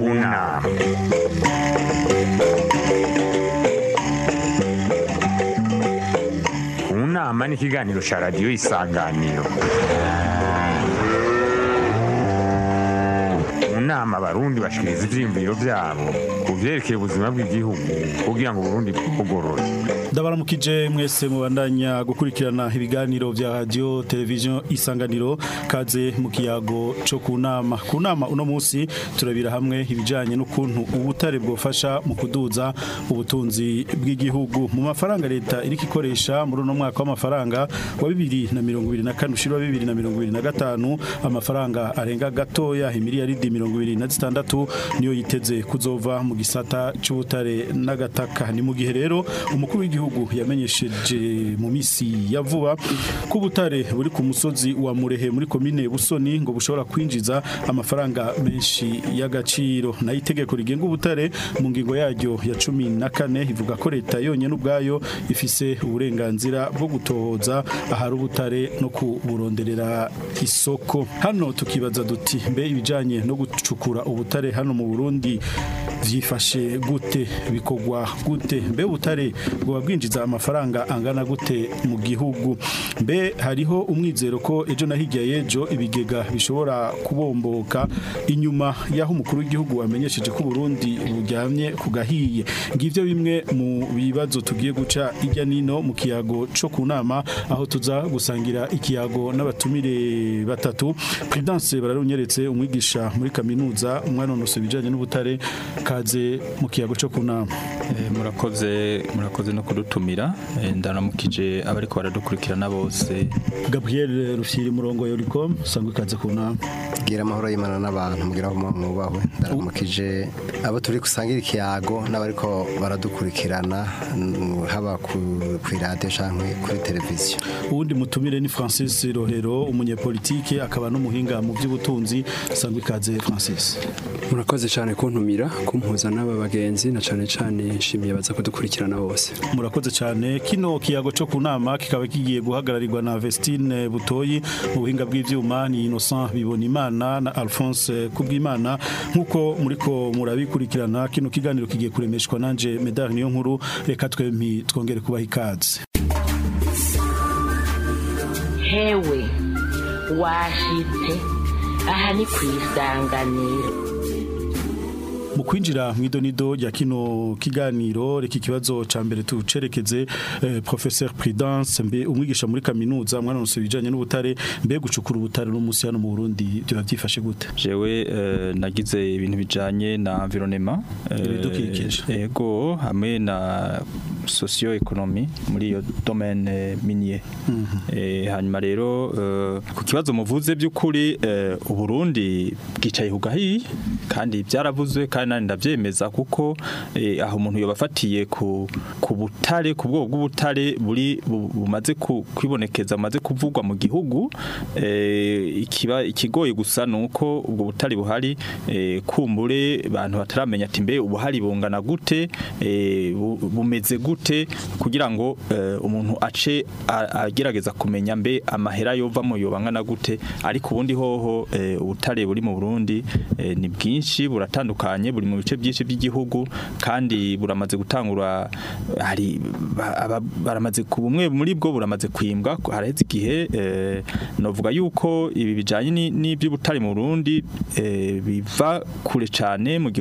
Una. Unama ni ikiganiro cya radiyo Isanganiro. Mu nama abarundi bashikiriza ivyiyumviro vyabo ku vyerekeye ubuzima bw'igihugu kugira ngo Burundi bugorore. Ndabaramukije mwese mubandanya gukurikirana ibiganiro vya radio television Isanganiro, kaze mu kiyago cyo kunama. Kunama uno munsi turabira hamwe ibijanye n'ukuntu ubutare bwofasha mu kuduza ubutunzi bw'igihugu. Mu mafaranga leta iriko ikoresha muri uno mwaka w'amafaranga wa 2024 ushira 2025 amafaranga arenga gatoya imiliyaridi 26 niyo yiteze kuzova mu gisata c'ubutare n'agataka. Ni mu gihe rero umukuru w'igihugu yamenyesheje mu misi ya vuba ko ubutare buri ku musozi wa Murehe muri komine Busoni ngo bushobora kwinjiza amafaranga menshi y'agaciro. Na itegeko rigenga ubutare mu ngingo yaryo ya 14 ivuga ko leta yonyene ubwayo ifise uburenganzira bwo gutohoza ahari ubutare no kuburonderera isoko. Hano tukibaza duti mbe ibijanye no gucukura ubutare hano mu Burundi vyifashe gute, bikogwa gute, mbe ubutare bwo bwinjiza amafaranga angana gute mu gihugu, mbe hariho umwizero ko ejo na hirya yejo ibigega bishobora kubomboka inyuma yaho umukuru w'igihugu amenyesheje ko Burundi buryamye kugahiye. Ngivyo bimwe mu bibazo tugiye guca ijya nino mu kiyago cyo kunama, aho tuza gusangira ikiyago n'abatumire batatu. Prudence bararunyeretse umwigisha muri kaminuza umwanonose bijanye n'ubutare, kaze mu kiyago cyo kunama. Murakoze no kudutumira, ndaramukije abariko baradukurikirana bose. Gabriel Rushiri murongo yoricom sangwe kaze kunama. Gira amahoro y'Imana n'abantu mugira aho mwubahwe. Ndaramukije abo turi gusangira ikiyago n'abariko baradukurikirana haba ku radio canke kuri televiziyo. Uwundi mutumire ni Francis Rohero umunyepolitike akaba n'umuhinga mu by'ubutunzi, sangwe kaze Francis. Murakoze cyane kuntumira kumpuza n'aba bagenzi na cyane nshimiye baza kudukurikirana bose. Murakoze cyane. Kino kiyago cyo kunama kikaba kigiye guhagararirwa na Vestine Butoyi mu buhinga bw'ivyuma, ni Innocent Bibonimana na Alphonse Kubwimana. Nkuko muriko murabikurikirana, kino kiganiro kigiye kuremeshwa nanje Medard niyo nkuru. Reka twempi twongere kubaha ikaze. Hewe washitse aha ni kw'isanganiro. Mu kwinjira mu idonido ya kino kiganiro, reka ikibazo ca mbere tucerekeze Professeur Prudence, mbe umwigisha muri kaminuza mwanonse bijanye n'ubutare, mbe gucukura ubutare no musi hano mu Burundi byo byifashe gute? Jewe nagize ibintu bijanye na environnement, ego hamwe na socio-economie muri iyo domaine minier. Hanyuma rero ku kibazo muvuze by'ukuri Uburundi bwicaye hugahi kandi byaravuzwe kandi ndavyemeza kuko aho umuntu yobafatiye ku butare, ku bwoko bw'ubutare bumaze kwibonekeza, bumaze kuvugwa mu gihugu. Ikigoye gusa nuko ubwo butare buhari kumbure abantu bataramenya ati mbe ubuhari bungana gute, bumeze gute, kugira ngo umuntu ace agerageza kumenya mbe amahera yovamo yobangana gute. Ariko ubundi hoho ubutare buri mu Burundi ni bwinshi, buratandukanye, buri mu bice byinshi by'igihugu, kandi buramaze gutangura, hari baramaze ku bumwe muri bwo buramaze kwimbwa. Haraheze igihe novuga yuko ibi bijanye n'iby'ubutare mu Burundi biva kure cyane mu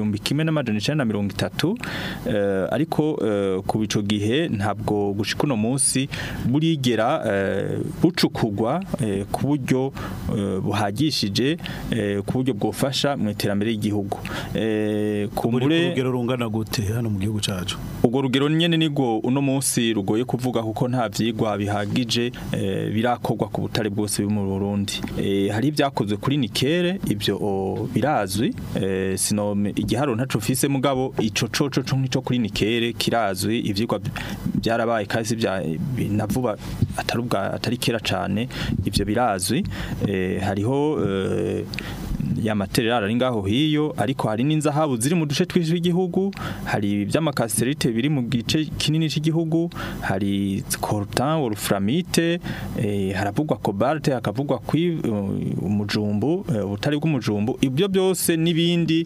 1930, ariko ku bico gihe ntabwo gushika uno munsi burigera bucukugwa ku buryo buhagishije, ku buryo bwofasha mu iterambere ry'igihugu. Kumbure urugero rungana gute hano mu gihugu cacu? Ubwo rugero nyene nigo uno munsi rugoye kuvuga kuko nta vyigwa bihagije birakogwa ku butare bwose mu Burundi. Hari ibyakozwe kuri nikere, ibyo birazwi, sinome igiharo ntaco fise, mugabo ico coco nk'ico kuri nikere kirazwi, ivyigwa byarabaye kasi navuba atari kera cyane, ibyo birazwi. Hariho y'amaterera ari ngaho hiyo ariko hari n'inzahabu ziri mu duce twinshi tw'igihugu hari iby'amakasterite biri mu gice kinini cy'igihugu hari coltan wolframite haravugwa cobalt hakavugwa umujumbu ubutari bw'umujumbu ibyo byose n'ibindi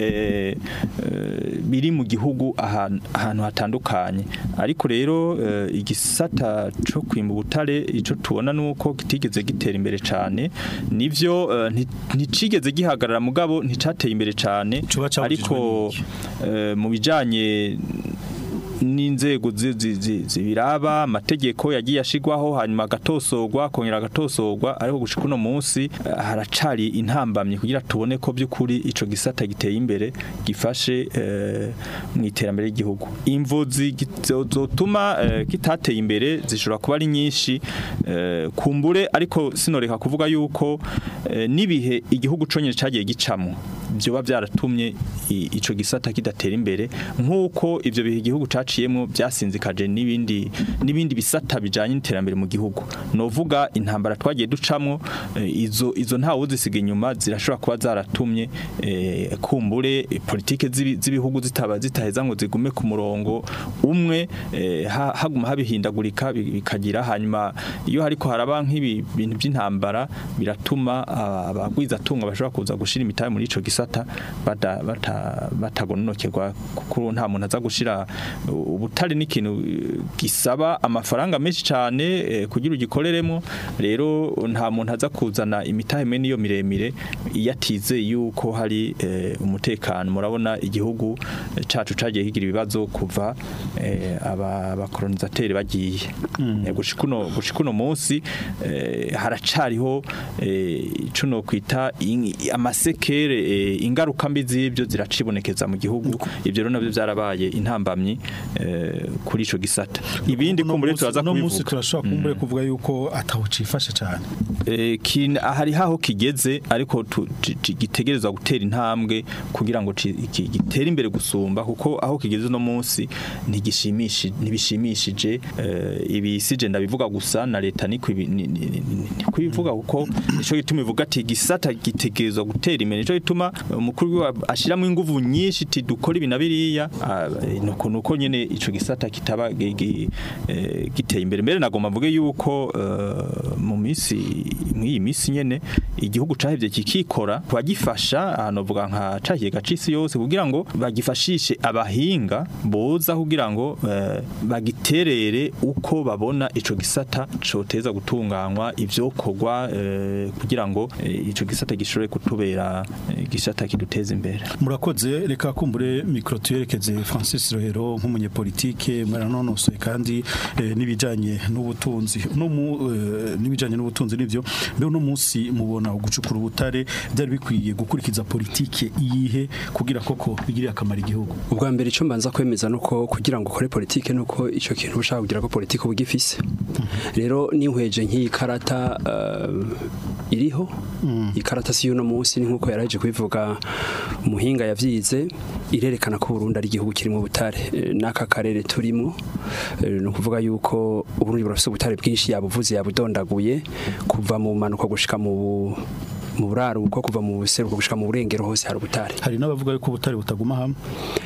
biri mu gihugu ahantu hatandukanye ariko rero igisata cyo kwimba ubutare ico tubona nuko kitigeze gitera imbere cyane nivyo nticigeze gihagarara mugabo nticateye imbere cyane ariko mu bijanye n'inzego zibiraba amategeko yagiye ashigwaho hanyuma agatosogwa kongera agatosogwa ariko gushika uno munsi haracari intambamye kugira tubone ko by'ukuri ico gisata giteye imbere gifashe mu iterambere ry'igihugu imvuzi zotuma kitateye imbere zishobora kuba ari nyinshi kumbure ariko sinoreka kuvuga yuko nibihe igihugu conyene cagiye gicamo byoba byaratumye ico gisata kidatera imbere nkuko ivyo bihe igihugu caciyemo byasinzikaje nibindi bisata bijanye n'iterambere mu gihugu novuga intambara twagiye ducamwo izo nta wuzisiga inyuma zirashobora kuba zaratumye kumbure politike z'ibihugu zitaheza ngo zigume ku murongo umwe haguma habihindagurika bikagira hanyuma iyo hariko haraba nk'ibi bintu by'intambara biratuma abagwiza tunga bashobora kuza gushira imitahe muri ico gisata batagononokerwa kuko nta muntu aza gushira ubutari n'ikintu gisaba amafaranga menshi cyane kugira ugikoreremo rero nta muntu aza kuzana imitahe mene iyo miremire yatize yuko hari umutekano murabona igihugu cacu cagiye kigira ibibazo kuva abakolonizateri bagiye gushikuno munsi haracariho ico no kwita amasekere ingaruka mbi z'ibyo ziracibonekeza mu gihugu ibyo rero nabyo byarabaye intambamyi kuri ico gisata ibindi kumbure turaza kubivuga no munsi turashobora kumbure kuvuga yuko atawucifashe cyane hari haho kigeze ariko gitegerezwa gutera intambwe kugira ngo gitere imbere gusumba kuko aho kigeze no munsi ntibishimishije ibisije ndabivuga gusa na leta ni kubivuga kuko ico gituma ivuga ati gisata gitegerezwa gutera imbere ico gituma umukuru ashiramo inguvu nyinshi ati dukora ibi nabiriya nuko nyene ico gisata kitaba giteye imbere nagomba mvuge yuko mu mw'iyi misi nyene igihugu cahevye kikikora kwagifasha anovuga nka cahiye gacisi yose kugira ngo bagifashishe abahinga boza kugira ngo bagiterere uko babona ico gisata coteza gutunganywa ivyokorwa kugira ngo ico gisata gishobore kutubera gisata kiduteza imbere murakoze reka kumbure micro tuyerekeze Francis Rohero nk'umunyepolitike mwaranonosoye kandi nibijanye n'ubutunzi nibijanye n'ubutunzi nivyo mbe no munsi mubona ugucukura ubutare byari bikwiye gukurikiza politike iyihe kugira koko bigirira akamaro igihugu ubwa mbere ico mbanza kwemeza nuko kugira ngo ukore politike nuko ico kintu ushaka kugira ko politike ubugifise rero ninkweje nk'iyi karata iriho ikarata si yuno munsi ni nkuko yaraje kubivuga muhinga yavyize irerekana ko Burundi ari igihugu kirimo ubutare n'aka karere turimo no kuvuga yuko Burundi burafise ubutare bwinshi yabuvuze yabudondaguye kuva mu manuko gushika mu buraruko kuva mu buseruko gushika mu burengero hose hari ubutare hari n'abavuga yuko ubutare butaguma hamwe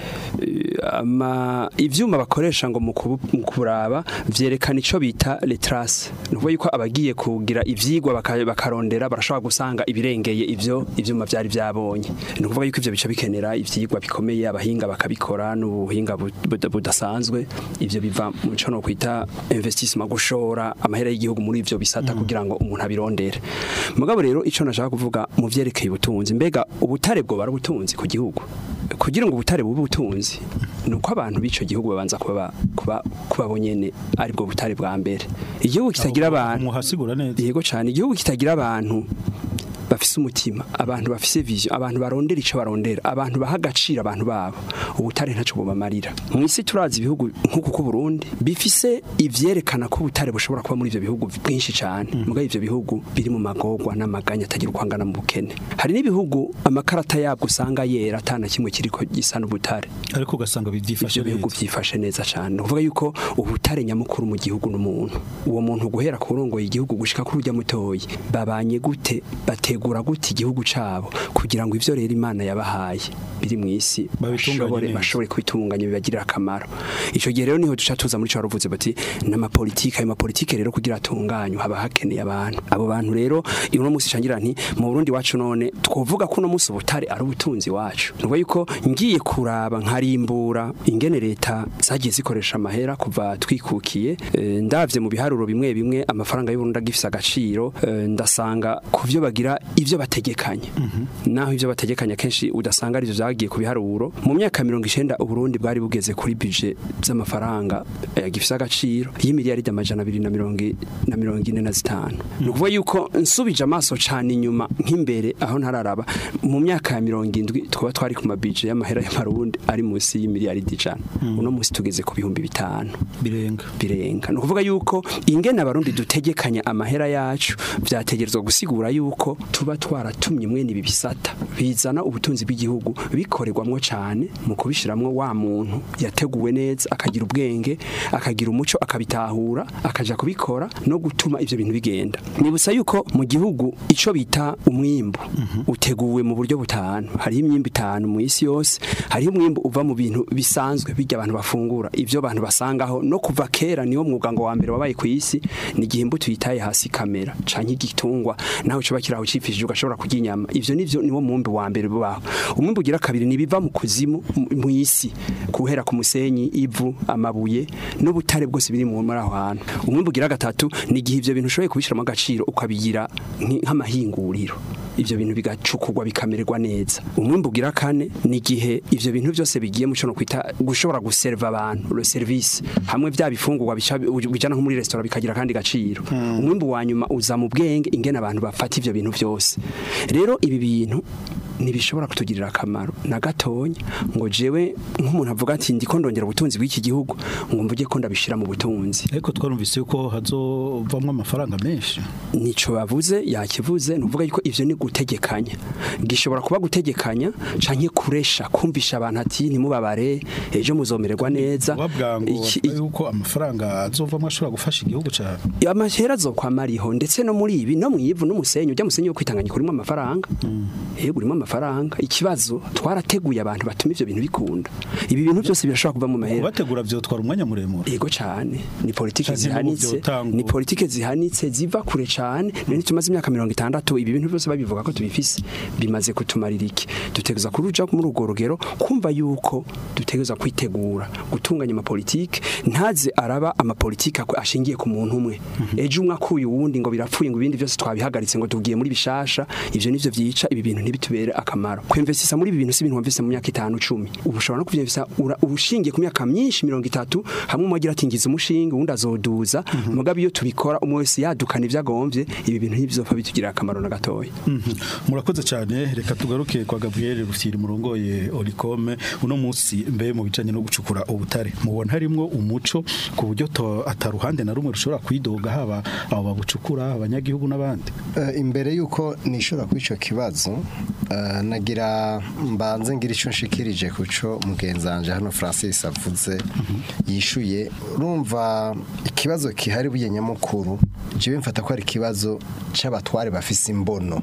ivyuma bakoresha ngo mu kuraba vyerekana ico bita les traces nuko yuko abagiye kugira ivyigwa bakarondera barashobora gusanga ibirengeye ivyuma byari byabonye nuko yuko ivyo bica bikenera ivyigwa bikomeye abahinga bakabikora n'ubuhinga budasanzwe ivyo biva mu cyo no kwita investissement gushora amahera y'igihugu muri ivyo bisata kugira ngo umuntu abirondere mugabo rero ico nashaka kuvuga mu vyerekeye ubutunzi mbega ubutare bwo barabutunzi ku gihugu kugira ngo ubutare bube ubutunzi nuko abantu bico gihugu babanza kuba bonyene ari bwo butare bwa mbere igihugu kitagira abantu muhasigura neza yego cyane igihugu kitagira abantu bafise umutima abantu bafise vision abantu barondera ico barondera abantu bahagacira abantu babo ubutare ntaco bubamarira mu isi turazi ibihugu nkuko ku Burundi bifise ivyerekana ko ubutare bushobora kuba muri ivyo bihugu bwinshi cyane muga ivyo bihugu biri mu magogwa n'amaganya atagira kwangana mu bukene hari n'ibihugu amakarata yabwo usanga yera atana kimwe kiriko gisa n'ubutare ariko ugasanga bivyifashe ibihugu vyifashe neza cyane uvuga yuko ubutare nyamukuru mu gihugu n'umuntu uwo muntu guhera ku rongo y'igihugu gushika kuri ujya mutoyi babanye gute bate botegura gute igihugu cabo kugira ngo ivyo rero Imana yabahaye biri mu isi bashobore kubitunganya bibagirira akamaro. Ico gihe rero niho duca tuza muri cyo baruvuze bati n'amapolitike rero kugira atunganywe haba hakeneye abantu. Abo bantu rero uno musi shangira nti mu Burundi wacu none twovuga ko uno musi ubutare ari ubutunzi wacu. Nuko yuko ngiye kuraba nkarimbura ingene leta zagiye zikoresha amahera kuva twikukiye ndavye mu biharuro bimwe amafaranga y'u Burundi agifise agaciro ndasanga kuvyo bagira ivyo bategekanya. Naho ivyo bategekanya kenshi udasanga ari byo zagiye ku biharuro mu myaka 90 u Burundi bwari bugeze kuri budget z'amafaranga gifise agaciro y'imiliyaridi 245. Nukuvuga yuko nsubije amaso cyane inyuma nk'imbere aho ntararaba mu myaka ya 70 twaba twari ku mabije y'amahera y'amarundi ari munsi y'imiliyaridi 100. Uno musi tugeze ku bihumbi 5 birenga. Nukuvuga yuko ingene abarundi dutegekanya amahera yacu vyategerezwa gusigura yuko tuba twaratumye mwene ibi bisata bizana ubutunzi bw'igihugu bikorerwamwo cyane mu kubishiramwo wa muntu yateguwe neza akagira ubwenge akagira umuco akabitahura akaja kubikora no gutuma ivyo bintu bigenda. Nibusa yuko mu gihugu ico bita umwimbu uteguwe mu buryo butanu. Hari imyimbu 5 mu isi yose. Hari umwimbu uva mu bintu bisanzwe bijya abantu bafungura ivyo abantu basangaho no kuva kera niwo mwuga ngo wa mbere wabaye ku isi ni igihimbu tuyitaye hasi kamera canke igitungwa naho cyo bakiraho cifishije ugashobora kuginyama. Ivyo nivyo niwo mwumbi wa mbere baho. Umwimbu ugira kabiri nibiva mu kuzimu mu isi kuhera ku musenyi ivu amabuye n'ubutare bwose biri mu mara aho hantu. Umwimbu ugira gatatu ni gihe ivyo bintu ushoboye kubishiramo agaciro ukabigira nk'amahinguriro ivyo bintu bigacukurwa bikamererwa neza. Umwimbu ugira kane ni gihe ivyo bintu byose bigiye mu cyo kwita gushobora guserva abantu le service hamwe bya bifungurwa bijana nko muri restaurant bikagira kandi gaciro. Umwimbu wa nyuma uza mu bwenge ingene abantu bafata ivyo bintu byose. Rero ibi bintu nibishobora kutugirira akamaro na gatonya ngo jewe nk'umuntu avuga ati ndiko ndongera ubutunzi bw'iki gihugu ngo mvuge ko ndabishira mu butunzi. Ariko twarumvise yuko hazovamwe amafaranga menshi. Nico bavuze yakivuze nuvuga yuko ivyo ni gutegekanya. Gishobora kuba gutegekanya canke kuresha kumvisha abantu ati ntimubabare ejo muzomererwa neza. Yuko amafaranga azovamwe ashobora gufasha igihugu cyane. Amahera zokwamariho ndetse no muri ibi no mwivu n'umusenyi ujya musenyi wo kwitanganya kurimo amafaranga. Yego urimo amafaranga. Ikibazo twarateguye abantu batuma ivyo bintu bikunda. Ibi bintu byose birashobora kuva mu mahera. Bategura byo twara umwanya muremure. Yego cyane. Ni politike zihanitse ziva kure cyane. None tumaze imyaka 60 ibi bintu byose babivuga ko tubifise bimaze kutumarira iki. Duteguza kuruja muri urwo rugero kumva yuko duteguza kwitegura gutunganya amapolitike ntaze araba amapolitike ashingiye ku muntu umwe. Ejo umwe akuye uwundi ngo birapfuye ngo ibindi byose twabihagaritse ngo tugiye muri bishasha ivyo nivyo vyica ibi bintu ntibitubere akamaro. Kwinvestisa muri ibi bintu si ibintu wamvise mu myaka 5-10. Ubushobora no kuvyemvisa urushingiye ku myaka myinshi 30 hamwe umugira ati ngize umushinga undi azoduza mugabe iyo tubikora umwe wese yadukana ivyagomvye ibi bintu ntibizopfa bitugira akamaro na gatoya. Murakoze cyane reka tugaruke kwa Gabriel Rufyiri murongoye Olicom uno munsi mbe mu bijanye no gucukura ubutare mubona harimwo umuco ku buryo ataruhande na rumwe rushobora kwidoga haba abo babucukura abanyagihugu n'abandi. Imbere yuko nishora kwico kibazo nagira mbanze ngira ico nshikirije kuco mugenzanje hano Francis avuze yishuye urumva ikibazo kihari buye nyamukuru jiwe mfata ko ari kibazo c'abatware bafise imbono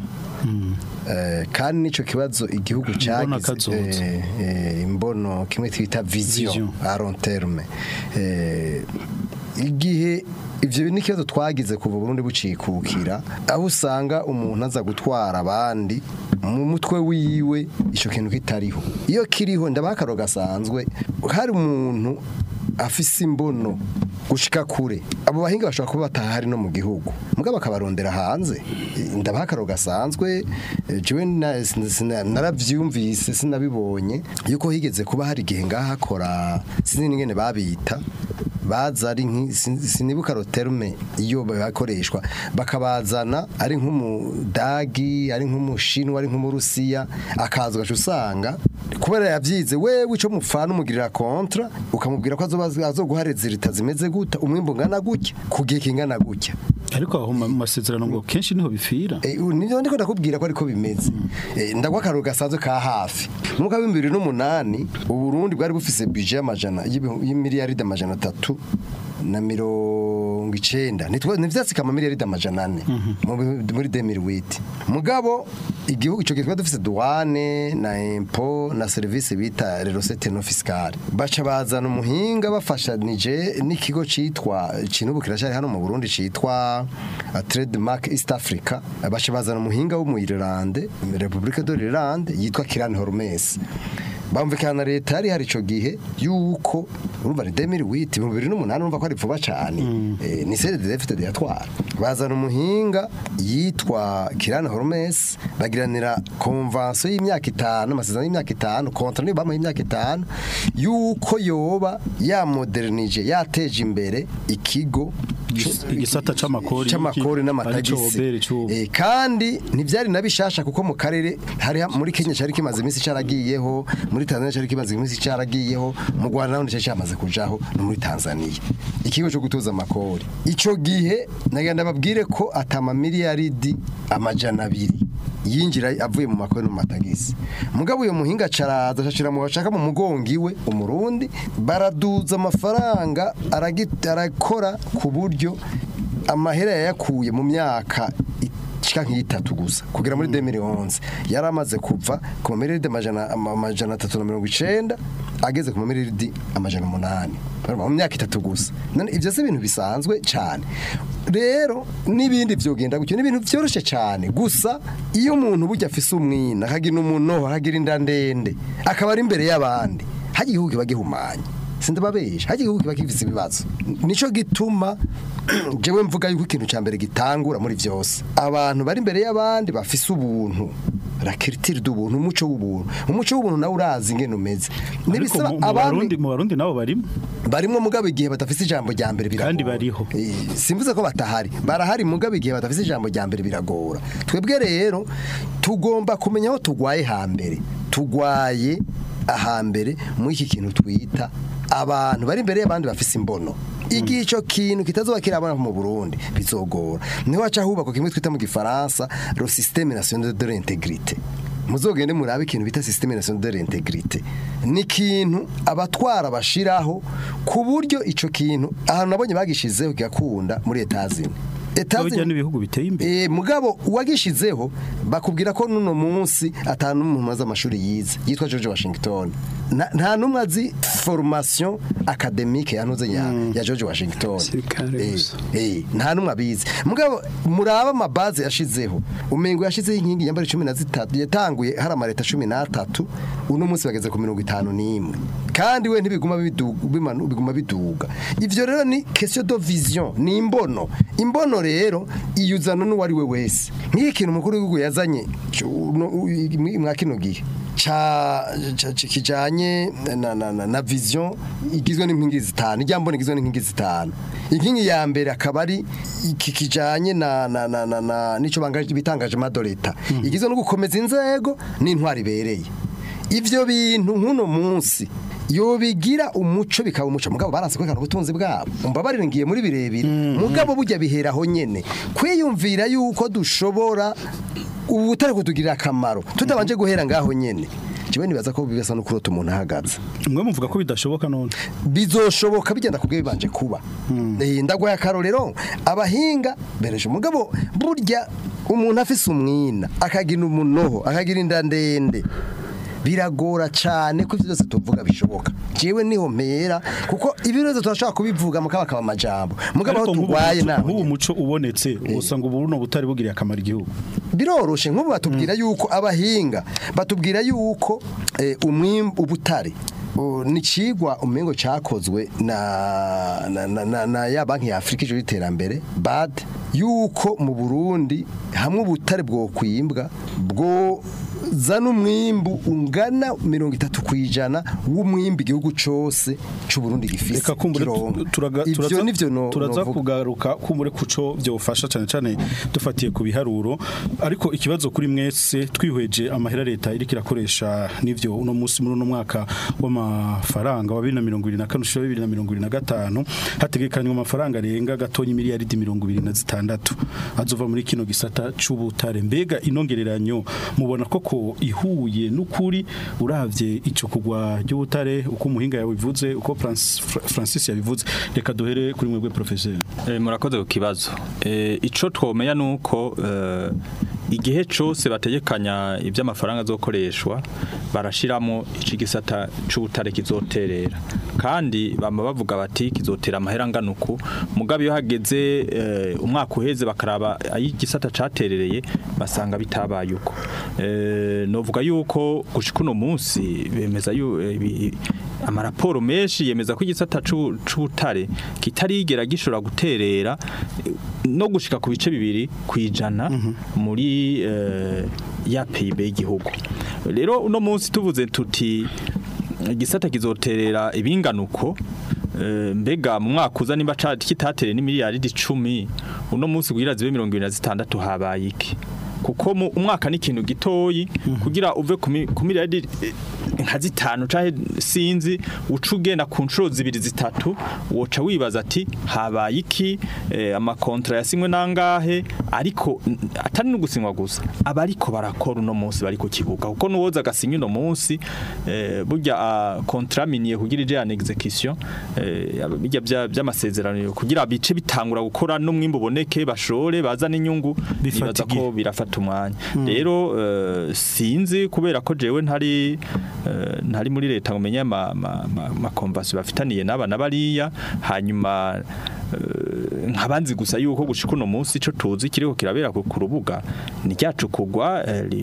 kandi nico kibazo igihugu cyagize imbono kimwe twita vision à long terme igihe ivyo ni kibazo twagize kuva Burundi bucikukira aho usanga umuntu aza gutwara abandi mu mutwe wiwe ico kintu kitariho iyo kiriho ndabakaro gasanzwe hari umuntu afise imbono gushika kure abo bahinga bashobora kuba batahari no mu gihugu mugabo akabarondera hanze ndabakaro gasanzwe jewe naravyumvise sinabibonye yuko higeze kuba hari gihe ngaha akora sinzi ngene babita baza ari sinibuka roterme iyo bakoreshwa bakabazana ari nk'umudagi ari nk'umushinwa ari nk'umurusiya akaza gashusanga kubera yavyize wewe ico mufana umugirira kontra ukamubwira ko azoguhareza irita zimeze guta umwimbo ngana gutya kugiye kingana gutya ariko aho masezerano ngo kenshi niho bifira nivyo ndiko ndakubwira ko ariko bimeze ndagwa karo gasanzwe ka hafi mu 2008 u Burundi bwari bufise budget y'amajana y'imiliyaridi 300 na 90 ntivyatsi kama miliyari amajana 4 muri 2008 mugabo igihugu ico gitwa dufise douane na impôt na service bita recette non fiscale baca bazana umuhinga bafashanije n'ikigo citwa kinubu kirashari hano mu Burundi citwa Trademark East Africa baca bazana umuhinga wo mu Irlande Republique de l'Irlande yitwa Kiran Hormes bamvikana leta yari hari ico gihe yuko urumva ni 2008 mu 2008 urumva ko ari vuba cyane ni CDF yatwara bazana umuhinga yitwa Kiran Hormes bagiranira convention y'imyaka 5 amasezerano y'imyaka 5 contrat bamwe y'imyaka 5 yuko yoba ya modernije yateje imbere ikigo igisata c'amakori n'amatagisi kandi ntivyari nabishasha kuko mu karere hari muri Kenya cyari kimaze iminsi caragiyeho muri Tanzania cyari kimaze iminsi caragiyeho mu Rwanda naho cyamaze kujaho no muri Tanzania ikigo cyo gutuza amakori ico gihe nagenda babwire ko atama miliyaridi amajana 2 yinjira avuye mu makori no matagisi mugabo uyo muhinga caraza cashira mu bashaka mu mugongo iwe umurundi baraduza amafaranga arakora ku buryo amahera yayakuye mu myaka nk'itatu gusa kugera muri 2011 yaramaze kuva ku miliyaridi amajana 390 ageze ku miliyaridi amajana 8 mu myaka 3 gusa none ivyo se ibintu bisanzwe cyane rero nibindi vyogenda gutyo nibintu vyoroshe cyane gusa iyo umuntu burya afise umwina akagira umuntu akagira indandende akaba ari imbere y'abandi hagiye igihugu bagihumanya sindababesha hagiye igihugu bagifise ibibazo nico gituma jewe mvuga yuko ikintu cyambere gitangura muri vyose abantu bari imbere y'abandi bafise ubuntu la culture d'ubuntu umuco w'ubuntu nawe urazi ingene umeze nibisaba abandi mu Barundi nabo barimo mugabe igihe badafise ijambo rya mbere biragora kandi bariho simvuze ko batahari barahari mugabe igihe badafise ijambo rya mbere biragora twebwe rero tugomba kumenya aho tugwaye hambere tugwaye ahambere muri iki kintu twita abantu bari imbere y'abandi bafise imbono igihe ico kintu kitazoba kirabona mu Burundi bizogora niho aca hubako kimwe twita mu gifaransa le système national de l'intégrité muzogende murabe ikintu bita système national de l'intégrité ni kintu abatwara bashiraho ku buryo ico kintu ahantu nabonye bagishizeho gakunda muri Etazini Etazi n'ibihugu biteye imbere mugabo uwagishizeho bakubwira ko nuno munsi atanu umuntu maze amashuri yize yitwa George Washington nta numwe azi formation académique yanoze ya George Washington nta numwe abizi mugabo muraba amabaze yashizeho umengo yashizeho inkingi yambare 13 yatanguye hari amareta 13 uno munsi bageze ku 51 kandi we ntibiguma biduga ivyo rero ni question de vision ni imbono rero iyuzana n'uwari we wese nk'ikintu umukuru w'igihugu yazanye mwa kino gihe kijanye na vision igizwe n'inkingi zitanu ijyambone igizwe n'inkingi zitanu inkingi ya mbere akaba ari kijanye na nico bangaje bitangaje madoleta igizwe no gukomeza inzego n'intwari bereye ivyo bintu nkuno munsi yobigira umuco bikaba umuco mugabo baranse kwekana ubutunzi bwabo umbabarire ngiye muri birebire mugabo bujya bihera ho nyene kwiyumvira yuko dushobora ubutare kutugirira akamaro tutabanje guhera ngaho nyene kibe nibaza ko bibasa no kurota umuntu ahagaze mwe muvuga ko bidashoboka none bizoshoboka bigenda kubwe bibanje kuba ndagwa ya karorero abahinga bereje mugabo burya umuntu afise umwina akagira umunoho akagira indandende biragora cyane ko byose tuvuga bishoboka jewe niho mpera kuko ibibazo turashaka kubivuga mukabakaba amajambo mugabo aho tugwaye naho nk'ubu muco ubonetse usanga uburuno butari bugiriye akamaro igihugu biroroshe nk'ubu batubwira yuko abahinga batubwira yuko umwimbu ubutare ni cigwa umengo cakozwe na ya banki ya Afrika ijuru iterambere BAD yuko mu Burundi hamwe ubutare bwo kwimbwa bwo zana umwimbu ungana 30% w'umwimbi igihugu cose c'u Burundi gifise reka kumbure turaza kugaruka kumbure kuco byofasha cyane cyane dufatiye ku biharuro ariko ikibazo kuri mwese twihweje amahera leta iri kirakoresha nivyo uno munsi muri uno mwaka w'amafaranga wa 2024-2025 hategekanywa amafaranga arenga gatonyi miliyaridi 26 azova muri kino gisata c'ubutare mbega inongereranyo mubona ko koko ihuye n'ukuri uravye ico kugwa ry'ubutare uko umuhinga yabivuze uko Francis yabivuze reka duhere kuri mwebwe professeur murakoze ku kibazo ico twomenya nuko igihe cyose bategekanya iby'amafaranga azokoreshwa barashiramo ikigisata c'ubutare kizoterera kandi bamba bavuga bati kizotera amahera nganuku mugabe yo hageze umwaka uheze bakaraba ayigisata caterereye basanga bitabaye uko novuga yuko gushika uno munsi bemeza amaraporo menshi yemeza ko igisata c'ubutare kitarigera gishobora guterera no gushika ku bice 2% muri ya PIB y'igihugu rero uno munsi tuvuze tuti igisata kizoterera ibinganuko mbega mu mwaka uza nimba kitatere ni miliyari 10 uno munsi kugira zibe 26 habaye iki kuko mu umwaka ni ikintu gitoyi kugira uve ku miliyari nka 5 cahe sinzi ucugenda ku nshuro 2-3 woca wibaza ati habaye iki amakontra yasinywe nangahe ariko atari no gusinywa gusa abariko barakora uno munsi bari ku kibuga kuko nuwoza gasinywa uno munsi burya kontra miniye kugira ije an execution bijya by'amasezerano kugira bice bitangura gukora n'umwimbo boneke bashore bazana inyungu bibaza ko birafata umwanya rero sinzi kubera ko jewe ntari muri leta ngomenya ma convention bafitaniye n'abana bariya hanyuma nkabanzi gusa yuko gushika uno munsi ico tuzi kiriko kirabera ku rubuga ni ryacukugwa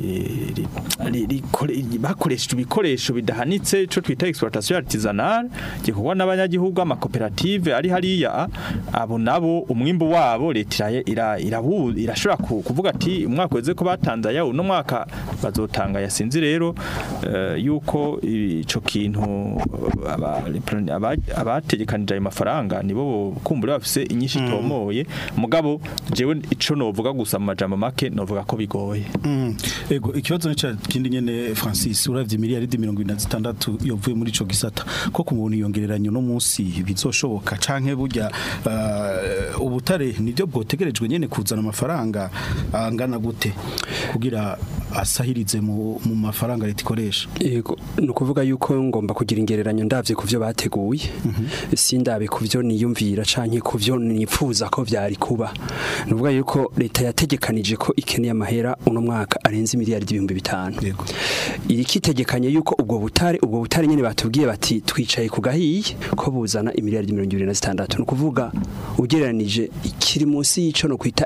bakoresha ibikoresho bidahanitse ico twita exploitation artisanale gikorwa n'abanyagihugu amakoperative ari hariya abo nabo umwimbo wabo leta irashobora kuvuga ati umwaka weze ko batanzaya uno mwaka bazotanga yasinzi rero yuko ico kintu abategekanije ayo mafaranga nibo kumbura bafise inyinshi tomoye mugabo jewe ico novuga gusa mu majambo make novuga ko bigoye ego ikibazo n'icya kindi nyene Francis uravye miliyari 26 yovuye muri ico gisata ko kumubona iyongereranyo no munsi bizoshoboka canke burya ubutare nibyo bwotegerejwe nyene kuzana amafaranga angana gute kugira asahirize mu mafaranga leta ikoresha yego nukuvuga yuko ngomba kugira ingereranyo ndavye kuvyo bateguye sindabe kuvyo niyumvira canke kuvyo nipfuza ko vyari kuba nuvuga yuko leta yategekanije ko ikeneye amahera uno mwaka arenze miliyari 500 yego iri kitegekanye yuko ubwo butare nyene batubwiye bati twicaye ku gahiye ko buzana imiliyari 26 nukuvuga ugereranije ikiri munsi y'ico no kwita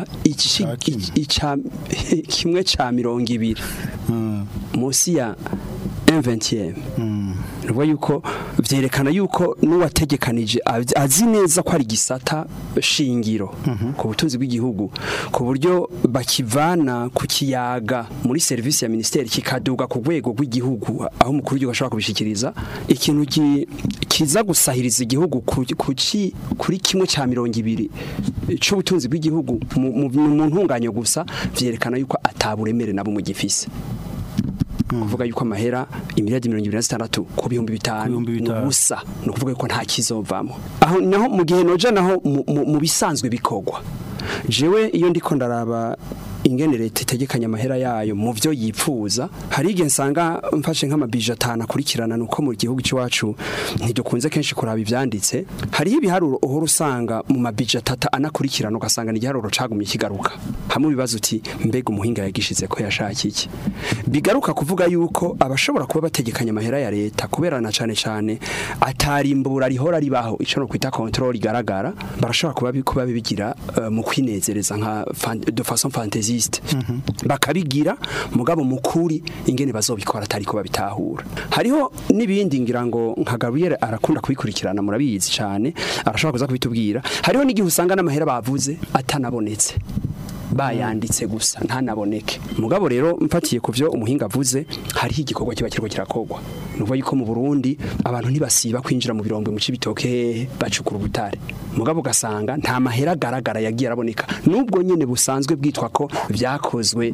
kimwe ca 200 munsi ya 20 nuvuga yuko vyerekana yuko n'uwategekanije azi neza ko ari gisata shingiro ku butunzi bw'igihugu ku buryo bakivana ku kiyaga muri service ya ministeri kikaduga ku rwego rw'igihugu aho umukuru w'igihugu ashobora kubishikiriza ikintu kiza gusahiriza igihugu kuri kimwe ca 200 c'ubutunzi bw'igihugu mu ntunganyo gusa vyerekana yuko ataburemere nabo mu gifise kuvuga yuko amahera imiliyari 26 ku 500 ubusa no kuvuga yuko nta kizovamo aho naho mu gihe noje naho mu bisanzwe bikogwa jewe iyo ndiko ndaraba ingene leta itegekanya amahera yayo mu byo yipfuza hari igihe nsanga mfashe nk'amabije atana kurikirana nuko mu gihugu cyacu ntidukunze kenshi kuraba ivyanditse hari ibiharuro uhora usanga mu mabije atata anakurikirana ugasanga ni igiharuro cagumye kigaruka hamwe bibazo uti mbega umuhinga yagishize ko yashaka iki bigaruka kuvuga yuko abashobora kuba bategekanya amahera ya leta kubera na cane atarimbura rihora ribaho ico no kwita control igaragara barashobora kuba bigira mu kwinezereza nka de façon fantasy bakabigira mugabo mukuri ingene bazobikora atari ko babitahura hariho nibindi ngira ngo nka Gabriel arakunda kubikurikirana murabizi cyane arashobora kuza kubitubwira hariho n'igihe usanga n'amahera bavuze atanabonetse bayanditse gusa ntanaboneke mugabo rero mfatiye kuvyo umuhinga avuze hariho igikorwa kiba kiriko kirakogwa nuvuga yuko mu Burundi abantu ntibasiba kwinjira mu birombe mu cibitoke bacukura ubutare mugabo gasanga nta mahera agaragara yagiye araboneka nubwo nyene busanzwe bwitwa ko vyakozwe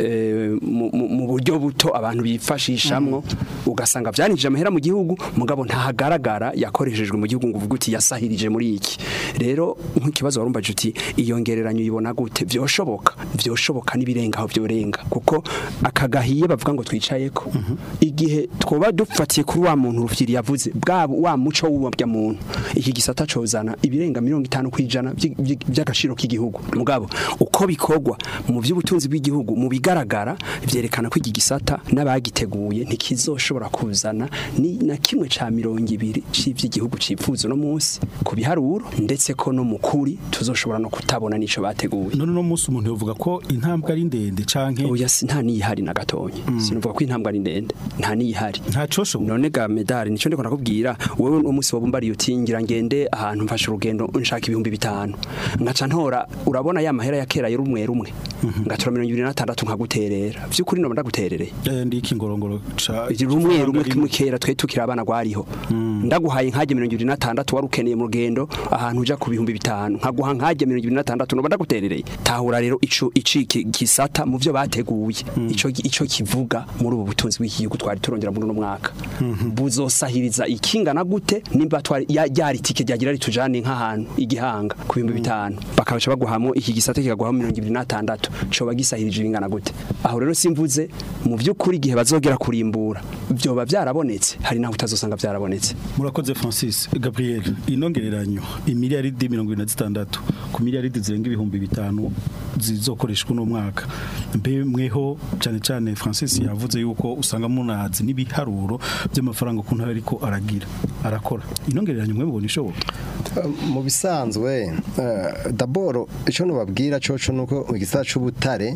mu buryo buto abantu bifashishamwo ugasanga vyaninjije amahera mu gihugu mugabo nta hagaragara yakoreshejwe mu gihugu ngo uvuga uti yasahirije muri iki rero nk'ikibazo warumbaje uti iyongereranyo yibona gute vyoshoboka nibirengaho byorenga kuko akagahiye bavuga ngo twicayeko igihe twoba dufatiye kuri wa muntu rufyiri yavuze bwabo wa muco w'ubya muntu iki gisata cozana ibirenga 50% by'agashiro k'igihugu mugabo uko bikogwa mu by'ubutunzi bw'igihugu mu bigaragara vyerekana ko iki gisata n'abagiteguye ntikizoshobora kuzana ni na kimwe ca 200 c'ivy'igihugu cipfuzo no munsi ku biharuro ndetse ko no mukuri tuzoshobora no kutabona nico bateguye none no munsi umuntu yovuga ko intambwe ari ndende canke oya nta niyihari na gatonye sinuvuga ko intambwe ari ndende nta niyihari nta cosho none ga medali nico ndiko nakubwira wewe no munsi wabumbari utingira ngende ahantu mfashe urugendo nshaka 5,000 ngaca ntora urabona ya mahera ya kera y'urumwe rumwe ngaca 26 nkaguterera vy'ukuri no ndaguterereye ndi ikingorongoro ca rumwe rumwe kera twe tukira abana gwariho ndaguhaye nkaje 26 warukeneye mu rugendo ahantu uja ku 5,000 nkaguha nkaje 26 no ndaguterereye tahura rero iciki gisata mu byo bateguye ico kivuga muri ubu butunzi bw'igihugu twari turongera muri no mwaka buzosahiriza ikingana gute nimba twari yari tike ryagira ritujane nk'ahantu igihanga ku 5,000 bakabaca baguhamo iki gisata kikaguhamo 26 cyo bagisahirije ibingana gute aho rero simvuze mu by'ukuri gihe bazogera kurimbura byoba byarabonetse hari naho utazosanga byarabonetse murakoze Francis Gabriel inongereranyo imiliyaridi 26 ku miliyaridi zirenga 5,000 zizokoreshwa no mwaka mbe mweho cyane cyane Francis yavuze yuko usanga munazi nibiharuro by'amafaranga kuntu ariko arakora inongereranyo mwe mubona ishoboka mu bisanzwe d'abord ico nubabwira coco nuko mu gisata c'ubutare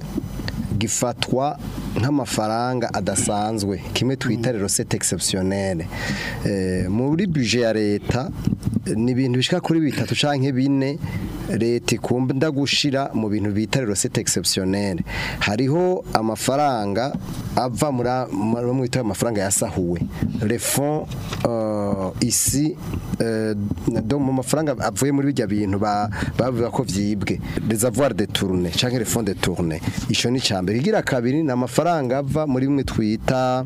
gifatwa nk'amafaranga adasanzwe kimwe twita recette exceptionnelle muri budget ya leta ni ibintu bishika kuri 3 canke 4 leta ikunda gushira mu bintu bita recette exceptionnelle hariho amafaranga ava mu ito amafaranga yasahuwe les fonds ici donc mu mafaranga avuye muri bijya bintu bavuga ko vyibwe les avoirs détournés canke les fonds détournés ico ni cambe kigira kabiri na amafaranga ava muri bimwe twita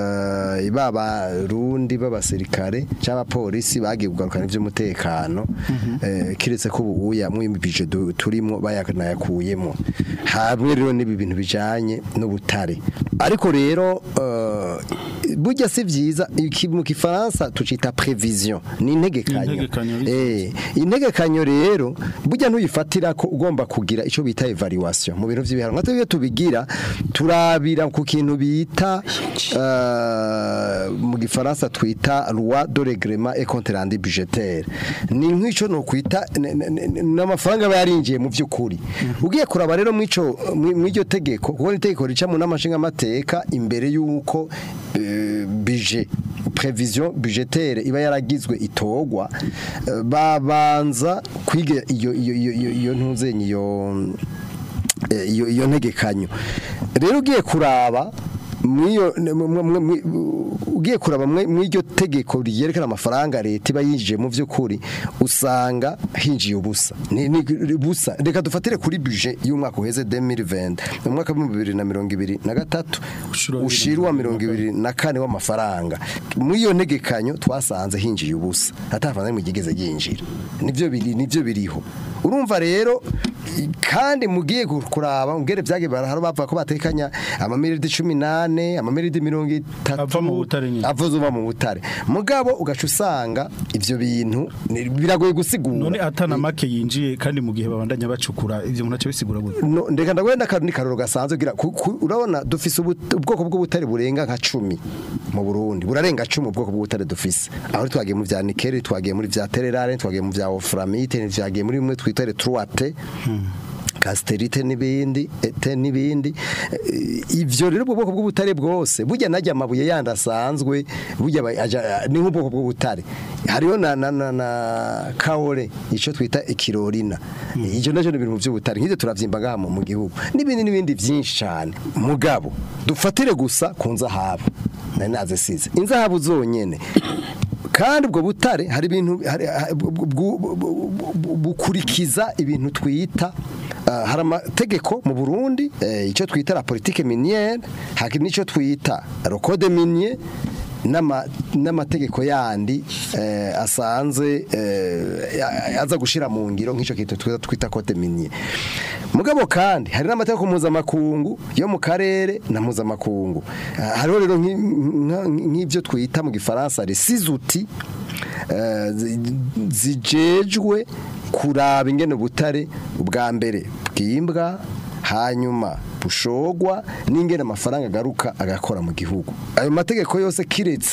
ibaba rundi b'abasirikare cyaba polisi bagiye kugarukana ivy'umutekano kiretse ko ubuya mu imibije turimo bayanayakuyemo hamwe rero nibi bintu bijanye n'ubutare ariko rero burya si vyiza mu kifaransa tucita prévision ni integekanyo integekanyo rero burya ntuyifatira ko ugomba kugira ico bita evaluation mu bintu vy'ibiharo nka tubyo tubigira turabira ku kintu bita mu gifaransa twita loi de règlement et compte rendu budgétaire ni nk'ico no kwita n'amafaranga bayarinjiye mu vy'ukuri ugiye kuraba rero mw'iryo tegeko kuko itegeko rica mu n'amashinga amateka imbere y'uko budget prévision budgétaire iba yaragizwe itogwa babanza kwiga iyo ntuzenye iyo ntegekanyo rero ugiye kuraba mw'iryo tegeko ryerekana amafaranga leta iba yinjije mu vy'ukuri usanga hinjiye ubusa busa reka dufatire kuri budget y'umwaka uheze 2020 mu mwaka wa 2023 ushirwa 2024 w'amafaranga mw'iyo ntegekanyo twasanze hinjiye ubusa atavanze mu gigeze yinjira nivyo biriho urumva rero kandi mugiye kuraba ngere byage baraharo bavuga ko batekanya amamiliyaridi 18 amamiliyaridi 30 avuze mu butare mugabo ugaca usanga ivyo bintu biragoye gusigura none atana make yinjiye kandi mu gihe babandanya bacukura ivyo munace bisigura gute ndeka ndagwenda kandi karoro gasanzwe gira urabona dufise ubwoko bw'ubutare burenga nka 10 mu Burundi burarenga 10 ubwoko bw'ubutare dufise aho twagiye mu vya nickel twagiye muri vya tererare twagiye mu vya wolframite twagiye muri bimwe twitare truate kasiterite n'ibindi ivyo rero ubwo bwoko bw'ubutare bwose burya najya amabuye yandi asanzwe burya ni nk'ubwoko bw'ubutare hariho na kaore ico twita ikirorina ivyo naje ibintu by'ubutare nk'ivyo turavyimba ngaha mu gihugu n'ibindi byinshi cyane mugabo dufatire gusa ku nzahabu nari nazisize inzahabu zonyene kandi ubwo butare hari ibintu bukurikiza ibintu twita hari amategeko mu Burundi icyo twita la politique minière hari n'icyo twita le code minier n'amategeko yandi asanze aza gushira mu ngiro nk'icyo kintu twita code minier mugabo kandi hari n'amategeko mpuzamakungu yo mu karere na mpuzamakungu hariho rero nk'ibyo twita mu gifaransa les six outils zijejwe kuraba ingene butare ubwa mbere bwimbwa hanyuma bushogwa n'ingene amafaranga agaruka agakora mu gihugu ayo mategeko yose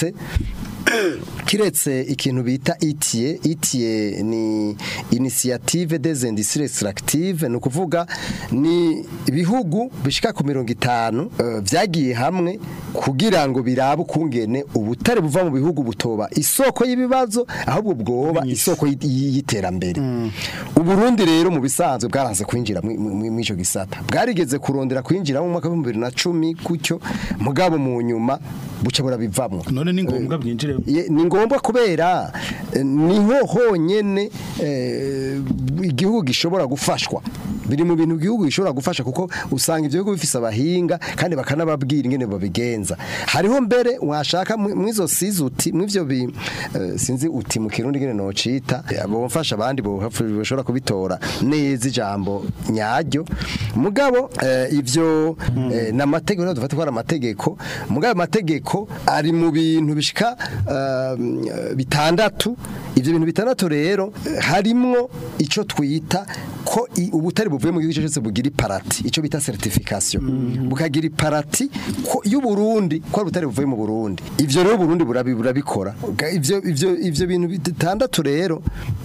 kiretse ikintu bita ITIE ni initiative des industries extractives no kuvuga ni ibihugu bishika ku 50 vyagiye hamwe kugira ngo birabe kungene ubutare buva mu bihugu butoba isoko y'ibibazo ahubwo bwoba isoko y'iterambere Uburundi rero mu bisanzwe bwaranze kwinjira mu ico gisata bwarigeze kurondera kwinjira mu mwaka wa 2010 kucyo mugabo mu nyuma buca burabivamwo none ni ngombwa bwinjire ni ngombwa kubera niho honyene igihugu gishobora gufashwa biri mu bintu igihugu gishobora gufasha kuko usanga ivyo bihugu bifise abahinga kandi bakanababwira ingene babigenza hariho mbere washaka mwizo sizuti mwivyo sinzi uti mu kirundi ngene no cita abo mfasha abandi bo bashobora kubitora neza ijambo nyaryo mugabo ivyo n'amategeko no dufata ko ari amategeko mugabo amategeko ari mu bintu bishika bitandatu ivyo bintu bitandatu rero harimwo ico twita ko ubutari buvuye mu gihugu cyose bugira iparati ico bita certification bukagira iparati ko y'u Burundi ko ubutari buvuye mu Burundi ivyo rero Burundi burabikora ivyo bintu bitandatu rero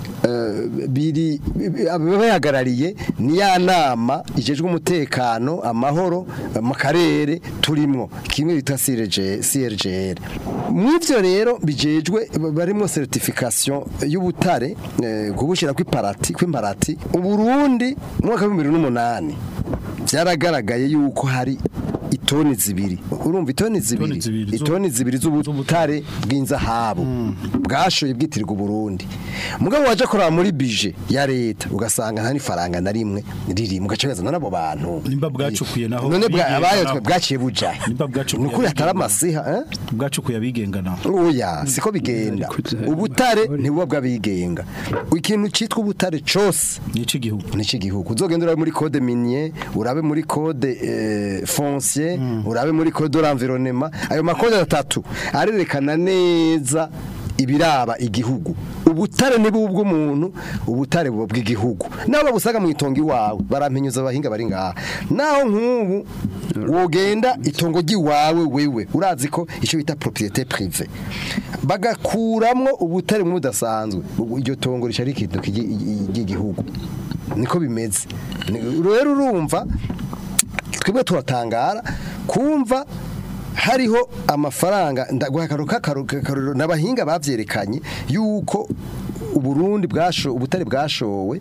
biri abayagarariye ni ya nama ijejwe umutekano amahoro mu karere turimwo kimwe bita CRGR mw'ivyo rero bijejwe barimo certification y'ubutare kubushira kw'imparati Uburundi mu mwaka wa 2008 byaragaragaye yuko hari itoni zibiri urumva itoni zibiri z'ubutare bw'inzahabu bwashoye bwitirwa Burundi mugabo waje koraba muri budget ya leta ugasanga nta nifaranga na rimwe riri mugacegeza nabo bantu nimba bwacukuye naho none abayo bwaciye buja nukuri ataramasiha bwacukuye abigenga naho oya siko bigenda ubutare ntibuba bwabigenga ikintu citwa ubutare cose nici gihugu uzogendera muri code minier urabe muri code foncier urabe muri code de l'environnement ayo makode atatu arerekana neza ibiraba igihugu ubutare nibubwo umuntu ubutare bwo bw'igihugu nabo babusaga mu itongo iwawe barampenyuza abahinga bari ngaha naho nk'ubu wogenda itongo giwawe wewe urazi ko ico bita propriété privée bagakuramwo ubutare mu budasanzwe iryo tongo rishari ikintu cy'igihugu niko bimeze rero urumva twebwe turatangara kumva hariho amafaranga ndaguhakaruka n'abahinga bavyerekanye yuko Uburundi ubutare bwashowe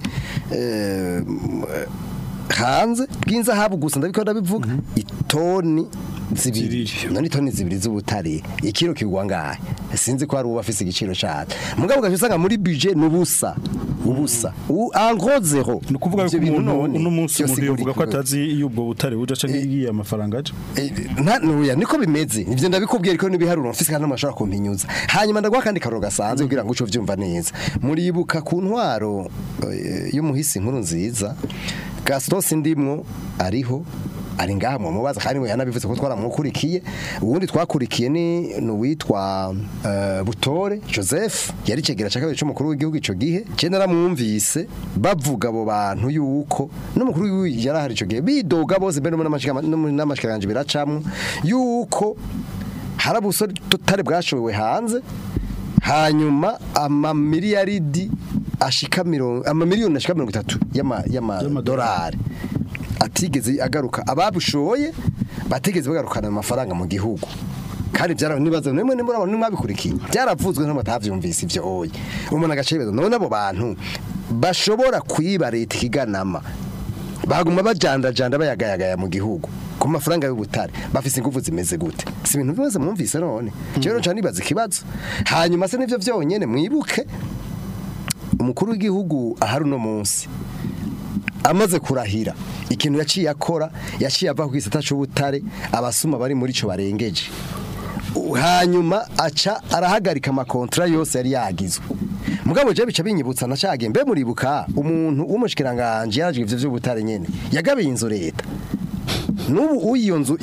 hanze bw'inzahabu gusa ndabiko ndabivuga itoni zibiri none itoni zibiri z'ubutare ikiro kigwa ngahe sinzi ko hari ubafise igiciro cyane mugabo gashusanga muri budget n'ubusa en gros zero nukuvuga ko uno munsi umuntu yovuga ko atazi iyo ubwo butare buja canke igiye amafaranga aje nuya niko bimeze ivyo ndabikubwiye ko nibiharuro mfise kandi amashara kumpinyuza hanyuma ndagwa kandi karo gasanzwe kugira ngo uco vyumva neza muribuka ku ntwaro y'umuhisi nkuru nziza Gastos ndimwo ariho ari ngaha mu mubaza kandi ngo yanabivuze ko twaramukurikiye ubundi twakurikiye ni witwa Butore Joseph yari cegera cyakabiri cy'umukuru w'igihugu ico gihe je naramwumvise bavuga abo bantu yuko n'umukuru w'igihugu yarahari ico gihe bidoga bose bene n'amashikiranje biracamwe yuko harabuso tutari bwashowe hanze hanyuma amamiliyaridi ashika amamiliyoni ashika 30 y'amadolari atigeze agaruka ababushoye batigeze bagarukana amafaranga mu gihugu kandi nibaza nimwe mwabikurikiye byaravuzwe nko matavyumvise ivyo oye umuntu agacebeza none abo bantu bashobora kwiba leta ikiganama baguma bajandajanda bayagayagaya mu gihugu ku mafaranga y'ubutare bafise ingufu zimeze gute si ibintu bibaza mwumvise none cyo nca nibaza ikibazo hanyuma se nivyo vyonyene mwibuke umukuru w'igihugu ahari no munsi amaze kurahira ikintu yaciye akora yaciye ava ku gisata c'ubutare abasuma bari muri cyo barengeje hanyuma aca arahagarika amakontra yose yari yagizwe mugabo je bica binyibutsa nacage mbe muribuka umuntu w'umushikiranganje yaraje ivyo vy'ubutare nyene yagabiye inzu leta nubu uyiyo nzu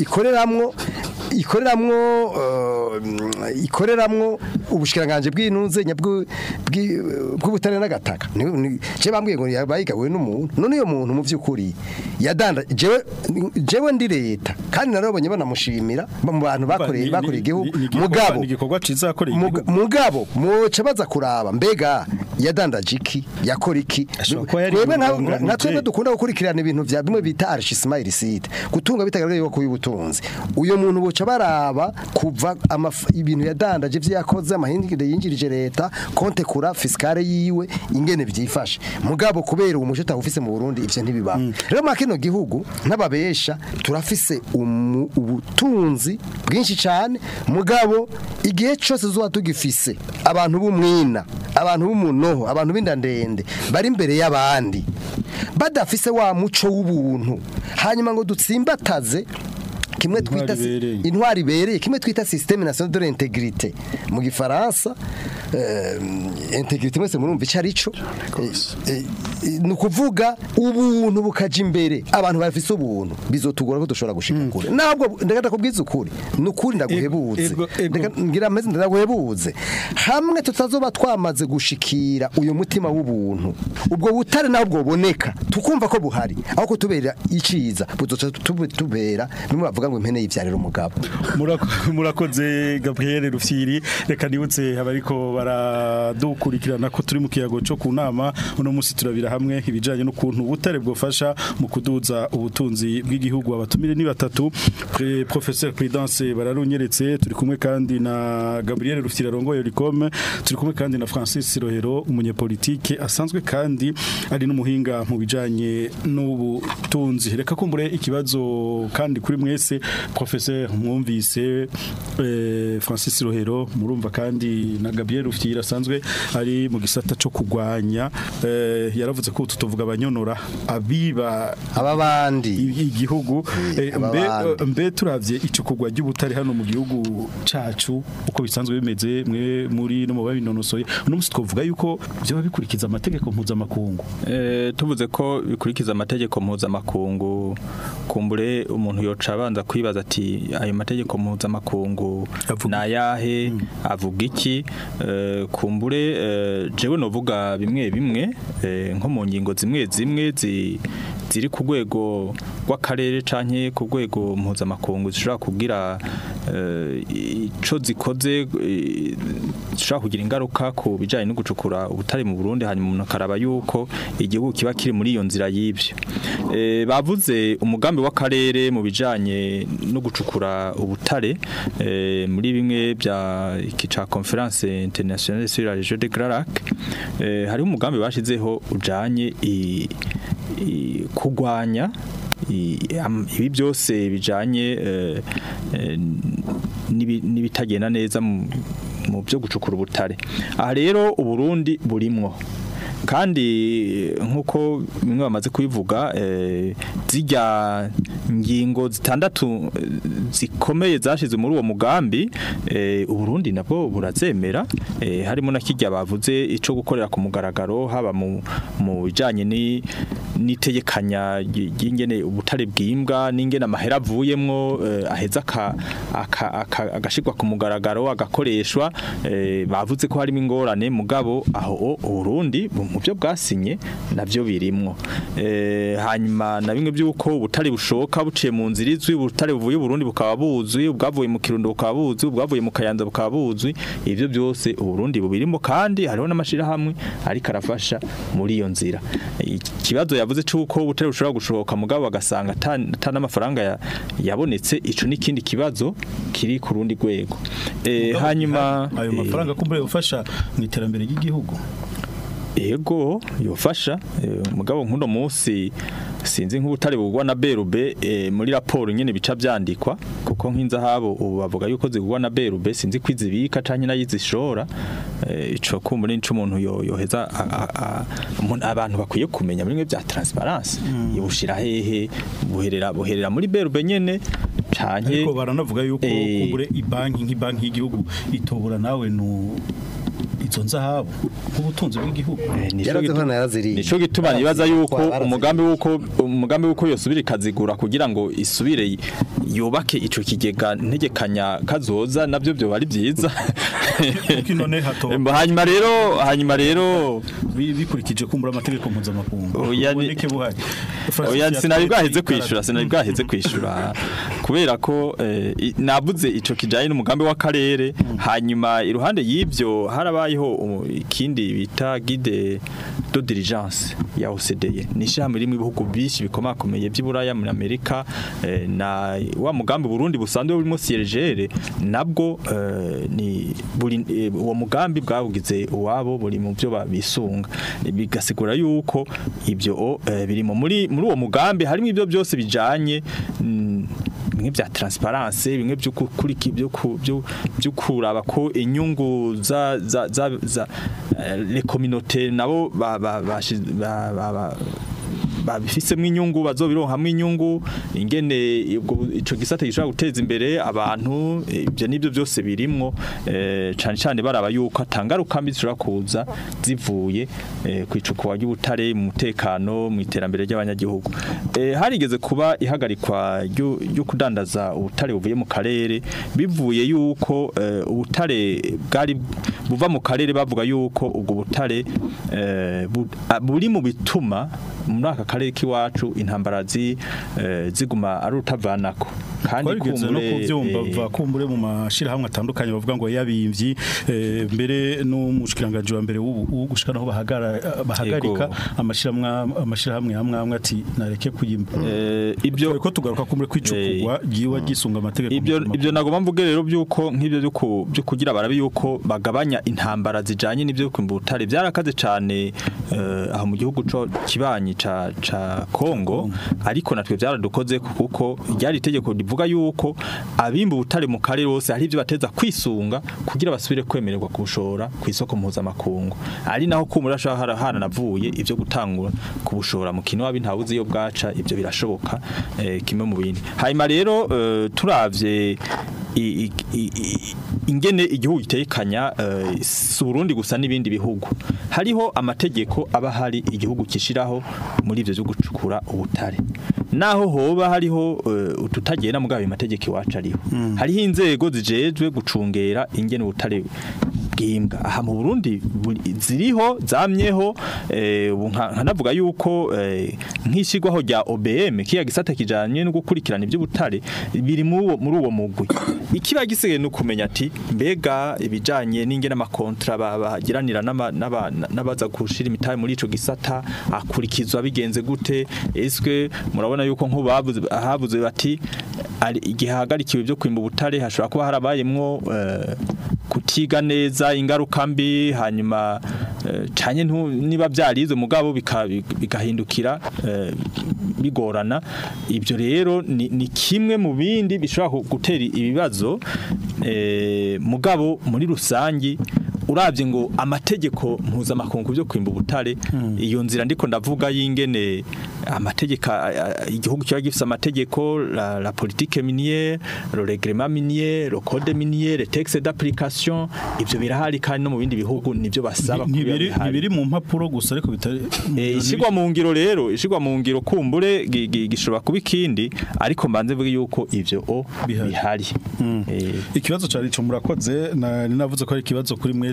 ikoreramwo ubushikiranganje bw'intuze bw'ubutare n'agataka je bambwiye ngo yabayigawe n'umuntu none iyo muntu mu vy'ukuri yadanda jewe ndi leta kandi narabonye banamushimira mu bantu bakoreye igihugu mugabo igikorwa cizakoreye igihugu mugabo muce baza kuraba mbega yadandaje iki yakora iki twebwe nka twebwe dukunda gukurikirana ibintu vya bimwe bita archissement illicite gutunga bitagaragaye ko y'ubutunzi uyo muntu boca baraba kuva ibintu yadandaje vyakoze amahindire yinjirije leta konte kura fiscale yiwe ingene vyifashe mugabo kubera umushota ufise mu Burundi ivyo ntibiba rero makino gihugu n'ababesha turafise ubutunzi bwinshi cyane mugabo igihe cyose zuba tugifise abantu b'umwina abantu b'umunoho abantu b'indandende bari imbere y'abandi badafise wa muco w'ubuntu hanyuma ngo dutsimbataze kimwe twita intwari bereye kimwe twita système national de l'intégrité mu gifaransa integrité mwese murumva icarico nukuvuga ubuntu bukaje imbere abantu bafise ubuntu bizotugora ko dushobora gushika kure nabwo ndagata kubwiza ukuri nukuri ndaguhebuze ngira ameze ndaguhebuze hamwe tutazoba twamaze gushikira uyo mutima w'ubuntu ubwo butare nabwo boneka tukumva ko buhari aho ko tubera iciza buzoca tubera bimwe bavuga ngo impene yivyarira umugabo murakoze Gabriel Rufyiri reka nibutse abariko baradukurikirana ko turi mu kiyago cyo kunama uno musi turabira hamwe ibijanye n'ukuntu ubutare bwofasha mu kuduza ubutunzi bw'igihugu abatumire ni batatu professeur Prudence bararunyeretse turi kumwe kandi na Gabriel Rufyiri arongoye Ricom turi kumwe kandi na Francis Rohero umunyepolitike asanzwe kandi ari n'umuhinga mu bijanye n'ubutunzi reka kumbure ikibazo kandi kuri mwese professeur mwumvise Francis Rohero murumva kandi na Gabriel Rufyiri asanzwe ari mu gisata cyo kugwanya yaravuze ko tuvuga abanyonora abiba ababandi igihugu mbe turavye ico kugwa ry'ubutari hano mu gihugu cacu uko bisanzwe bimeze mwe muri no mu babinonosoye uno musi twovuga yuko byo babikurikiza amategeko mpuzamakungu tuvuze ko bikurikiza amategeko mpuzamakungu kumbure umuntu yoca abanza kwibaza ati ayo mategeko mpuzamakungu nayahe avuga iki kumbure jewe novuga bimwe nko mu ngingo zimwe ziri ku rwego rw'akarere canke ku rwego mpuzamakungu zishobora kugira ico zikoze zishobora kugira ingaruka ku bijanye no gucukura ubutare mu Burundi hanyuma umuntu akaraba yuko igihugu kiba kiri muri iyo nzira y'ivyo bavuze umugambi w'akarere mu bijanye no gucukura ubutare muri bimwe bya ikica conference internationale sur la région de Grand Lac hari umugambi bashizeho ujanye kugwanya ibi byose bijanye n'ibitagenda neza mu byo gucukura ubutare aha rero Uburundi burimwo kandi nkuko bimwe bamaze kubivuga zijya ngingo zitandatu zikomeye zashize muri uwo mugambi Uburundi nabwo burazemera harimo na kijya bavuze ico gukorera ku mugaragaro haba mu bijanye n'itegekanya y'ingene ubutare bwimbwa n'ingene amahera avuyemwo aheza agashirwa ku mugaragaro agakoreshwa bavuze ko harimo ingorane mugabo aho Uburundi mu byo bwasinye navyo birimwo hanyuma na bimwe by'uko ubutare bushoka buciye mu nzira izwi ubutare buvuye Burundi bukaba buzwi ubwavuye mu Kirundo bukaba buzwi ubwavuye mu Kayanza bukaba buzwi ivyo byose Burundi bubirimo kandi hariho n'amashira hamwe ariko arafasha muri iyo nzira ikibazo yavuze cy'uko ubutare bushobora gushoboka mugabo bagasanga ata n'amafaranga yabonetse ico n'ikindi kibazo kiri ku rundi rwego hanyuma ayo mafaranga kumbure ufasha mu iterambere ry'igihugu ego yofasha mugabo nkuno munsi sinzi nk'ubutare bugwa na berube muri raporo nyene bica byandikwa kuko nk'inzahabu ubu bavuga yuko zigwa na berube sinzi kwizibika canke nayizishora ico kumbure nico umuntu yoheza abantu bakwiye kumenya bimwe bya transparence yobushira hehe buherera muri berube nyene canke ariko baranavuga yuko kumbure ibanki nk'ibanki y'igihugu itobura nawe izo nzahabu nk'ubutunzi bw'igihugu nico gituma nibaza yuko umugambi wuko yosubira ikazigura kugira ngo isubire yubake ico kigega ntegekanya kazoza navyo byo bari byiza hanyuma rero bikurikije kumbura amategeko mpuzamakungu oya sinari bwaheze kwishura kubera ko nabuze ico kijanye n'umugambi w'akarere hanyuma iruhande y'ivyo harabayeho ikindi bita guide de diligence ya OCDE nishamwe rimwe ibihugu bishi bikomakomeye by'Iburaya muri Amerika na wa mugambi Burundi busanzwe burimo CIRGL nabwo ni uwo mugambi bwabugize uwabo buri mu byo bisunga bigasigura yuko ibyo birimo muri uwo mugambi harimo ibyo byose bijanye bimwe bya transparence bimwe byo kuriki byo kuraba ko inyungu za les communautés nabo babifisemo inyungu bazobironkamwe inyungu ingene ico gisata gishobora guteza imbere abantu ibyo nibyo byose birimwo cyane baraba yuko atangaruka mbi zishobora kuza zivuye kwicukwa y'ubutare mu mutekano mu iterambere ry'abanyagihugu harigeze kuba ihagarikwa ryo kudandaza ubutare buvuye mu karere bivuye yuko ubutare bwari buva mu karere bavuga yuko ubwo butare buri mu bituma muri aka karere k'iwacu intambara ziguma ari utavanako kandi kumbure kumbure mu mashirahamwe atandukanye bavuga ngo yabimvyi mbere n'umushikiranganje wa mbere gushikanaho bahagarika amashirahamwe amwe ati nareke kuyimba ibyo ko tugaruka kumbure kwicukugwa giwa gisunga amategeko ibyo nagomba mvuge rero byuko nk'ibyo byo kugira barabi yuko bagabanya intambara zijanye n'ibyo kwimba ubutare byarakaze cyane aho mu gihugu cyo kibanyi ca Kongo ariko natwe byaradukoze kuko ryari itegeko rivuga yuko abimba ubutare mu karere hose hari ibyo bateza kwisunga kugira basubire kwemererwa kubushora ku isoko mpuzamakungu ari naho kumurasha hana navuye ibyo gutangura kubushora mu kino wabintabuze iyo bwaca ibyo birashoboka kimwe mu bindi hanyuma rero turavye ingene igihugu gitekanya Burundi gusa n'ibindi bihugu hariho amategeko aba hari igihugu kishiraho muri ivyo byo gucukura ubutare naho hoba hariho ututagenda mugabe amategeko iwacu ariho hariho inzego zijejwe gucungera ingene ubutare bw'imbwa aha mu Burundi ziriho zamyeho nkanavuga yuko nk'ishigwaho rya OBM kiya gisata kijanye no gukurikirana iby'ubutare biri muri uwo mugwi ikiba gisigaye no kumenya ati mbega ibijanye n'ingene amakontra bagiranira n'abaza gushira imitahe muri ico gisata akurikizwa bigenze gute eswe murabona yuko nko habuze bati igihe hagarikiwe byo kwimba ubutare hashobora kuba harabayemwo kutiga neza ingaruka mbi hanyuma cyane niba byarize mugabo bigahindukira bigorana ibyo rero ni kimwe mu bindi bishobora gutera ibibazo mugabo muri rusangi urabye ngo amategeko mpuzamakungu byo kwimba ubutare iyo nzira ndiko ndavuga y'ingene amategeko igihugu cyo gifise amategeko la politique minière le règlement minier le code minier les textes d'application ibyo birahari kandi no mu bindi bihugu nivyo basaba ntibiri mu mpapuro gusa ariko bitari ishigwa mu ngiro rero ishigwa mu ngiro kumbure gishobora kuba ikindi ariko mbanze vuga yuko ivyo bihari ikibazo cyari cyo murakoze ninavuze ko ari ikibazo kuri mwese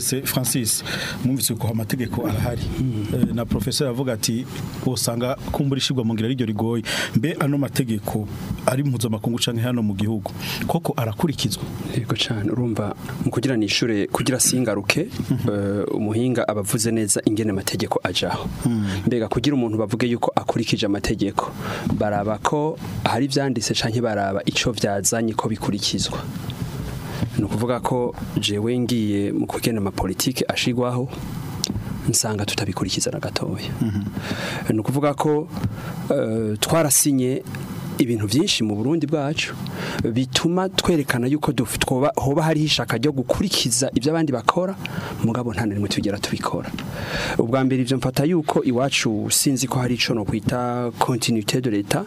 mwese Francis mwumvise ko amategeko arahari na professeur avuga ati usanga kumburishirwa mu ngira ryo rigoye mbe ano mategeko ari mpuzamakungu canke hano mu gihugu koko arakurikizwa yego cyane urumva mu kugira nishure kugira singaruke umuhinga abavuze neza ingene amategeko ajaho mbega kugira umuntu bavuge yuko akurikije amategeko baraba ko hari vyanditse canke baraba ico vyazanye ko bikurikizwa no kuvuga ko jewe ngiye mu kugena amapolitike ashigwaho nsanga tutabikurikiza na gatoya no kuvuga ko twarasinye ibintu byinshi mu Burundi bwacu bituma twerekana yuko hoba hari ishaka ryo gukurikiza ibyo abandi bakora mugabo nta narimwe tugera tubikora ubwa mbere ivyo mfata yuko iwacu sinzi ko hari ico no kwita continuité de l'état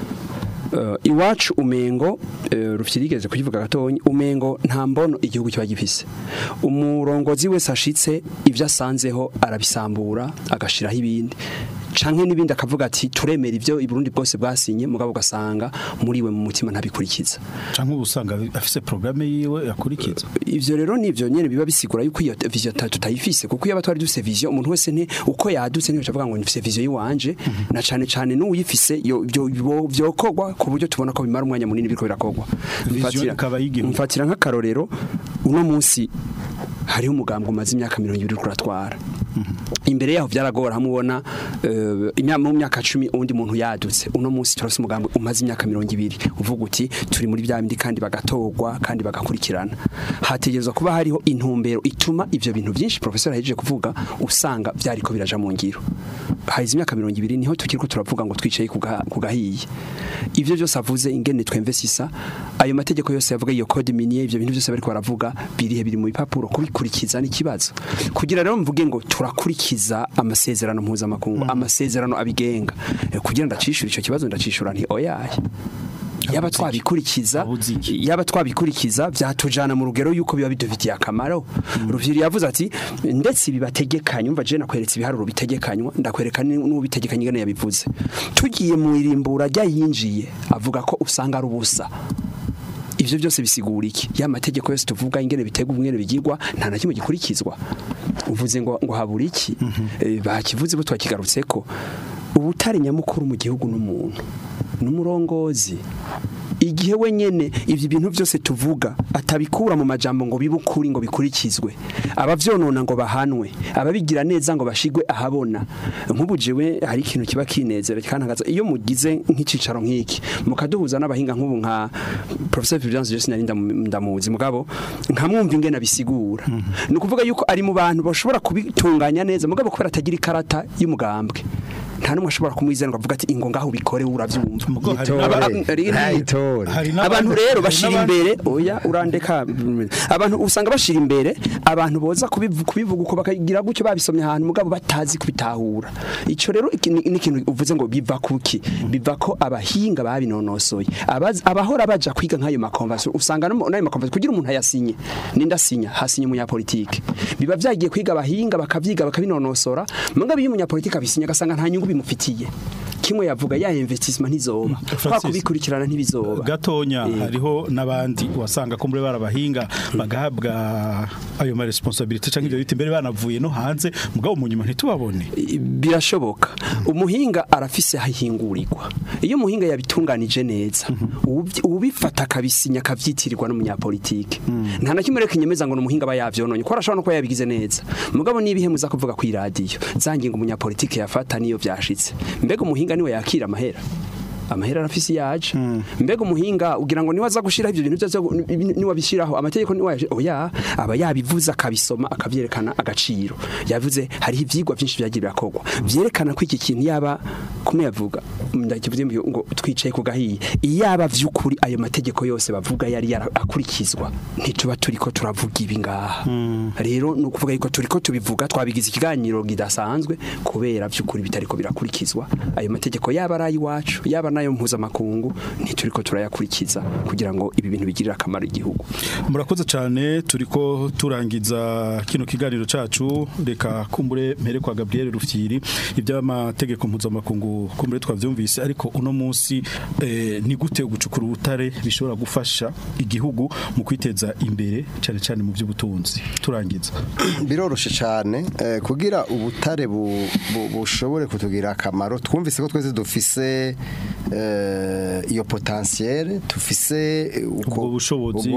iwacu umengo rufyirigeze kukivuga gatonyi umengo nta mbono igihugu kiba gifise umurongozi wese ashitse ivyo asanzeho arabisambura agashiraho ibindi canke nibindi akavuga ati turemera ivyo iburundi bwose bwasinye mugabo gasanga muriwe mu mutima ntabikurikiza canke ubusanga afise programme yiwe yakurikiza ivyo rero nivyo nyene biba bisigura yuko iyo vision tutayifise kuko iyo abatwari dufise vision umuntu wese nti uko yadutse niyo cavuga ngo nifise vision yiwanje na cane n'uyifise vyokogwa ku buryo tubona ko bimara umwanya munini biriko birakogwa mfatira nk'akarorero uno munsi hariho umugambwe umaze imyaka 20 kuratwara imbere yaho byaragora hamubona mu myaka 10 undi muntu yadutse uno munsi turose umugambi umaze imyaka 20 uvuga uti turi muri bya bindi kandi bagatogwa kandi bagakurikirana hategezwa kuba hariho intumbero ituma ivyo bintu byinshi professor yahejeje kuvuga usanga byariko biraja mu ngiro haize imyaka 20 niho tukiriko turavuga ngo twicaye kugahiye ivyo byose avuze ingene twemvesisa ayo mategeko yose yavuga iyo code minier ivyo bintu byose bariko baravuga biri mu bipapuro kubikurikiza n'ikibazo kugira rero mvuge ngo turakurikiza amasezerano mpuzamakungu amasezerano abigenga kugira ndacishura ico kibazo ndacishura nti oyaye yaba twabikurikiza vyatujana mu rugero yuko biba bidufitiye akamaro Ruviri yavuze ati ndetse bibategekanye umva je nakweretse ibiharuro bitegekanywa ndakwereka n'ubitegekanye ngene yabivuze tugiye mu irimbura rya yinjiye avuga ko usanga ari ubusa ivyo byose bisigura iki ya mategeko yose tuvuga ingene bitega umwene bigirwa nta na kimwe gikurikizwa uvuze ngo habura iki bakivuze bo twakigarutse ko ubutari nyamukuru mu gihugu n'umuntu n'umurongozi igihe wenyene ivyo bintu byose tuvuga atabikura mu majambo ngo bibukuri ngo bikurikizwe abavyonona ngo bahanwe ababigira neza ngo bashigwe ahabona nk'ubujewe hari ikintu kiba kinezera kantangaza iyo mugize nk'icicaro nk'iki mukaduhuza n'abahinga nk'ubu nka Professor Fulgence Jesse nari ndamuzi mugabo nkamwumva ingene bisigura no kuvuga yuko ari mu bantu bashobora kubitunganya neza mugabo kubera atagira ikarata y'umugambwe nta numwe ashobora kumwizera ngo avuga ati ingo ngaho bikore uravyumva abantu rero bashira imbere oya urandeka abantu usanga bashira imbere abantu boza kubivuga uko bakagira gucyo babisomye ahantu mugabo batazi kubitahura ico rero n'ikintu uvuze ngo biva kuki biva ko abahinga babinonosoye abahora baja kwiga nk'ayo makonvention usanga nayo makonvention kugira umuntu ayasinye nindasinya hasinye umunyapolitike biba vyagiye kwiga abahinga bakavyiga bakabinonosora mugabo iyo umunyapolitike abisinya gasanga nta nyungu bimufitiye kimwe yavuga ya investissement ntizoba kwakubikurikirana ntibizoba gatonya hariho nabandi wasanga ko muri barabahinga bagahabwa ayo ma responsibility canke ibyo bita imbere banavuye no hanze mugabo munyuma ntitubabone birashoboka umuhinga arafise ahingurirwa iyo umuhinga yabitunganije neza ubifata kabisinya kavyitirirwa n'umunyapolitike nta na kimwe reka nyemeza ngo n'umuhinga bayavyononye ko arashobora no kuba yabigize neza mugabo nibihemuza kuvuga ku radio zanginga umunyapolitike yafata niyo vyashitse mbega umuhinga niwe yakira amahera arafisi yaje mbega umuhinga ugira ngo niwaza gushiraho ivyo bintu byose niwa bishiraho amategeko niwaje oya aba yabivuza akabisoma akavyerekana agaciro yavuze hari ivyigwa byinshi byagira akogwa vyerekana ko iki kintu yaba kumwe yavuga ndakivuze ngo twicaye ku gahiye iyaba vy'ukuri ayo mategeko yose bavuga yari akurikizwa ntituba turiko turavuga ibi ngaha rero no kuvuga yuko turiko tubivuga twabigize ikiganiro gidasanzwe kubera vy'ukuri bitariko birakurikizwa ayo mategeko yaba ari iwacu yaba nayo mpuzamakungu ntituriko turayakurikiza kugira ngo ibi bintu bigirire akamaro igihugu. Murakoze cyane turiko turangiza kino kiganiro cacu reka kumbure mpere kwa Gabriel Rufyiri iby'amategeko mpuzamakungu kumbure twavyumvise ariko uno munsi ni gute gucukura ubutare bishobora gufasha igihugu mu kwiteza imbere cyane cyane mu by'ubutunzi turangiza biroroshe cyane kugira ubutare bushobore kutugira akamaro twumvise ko twese dufise iyo potentiel tufise ubwo bushobozi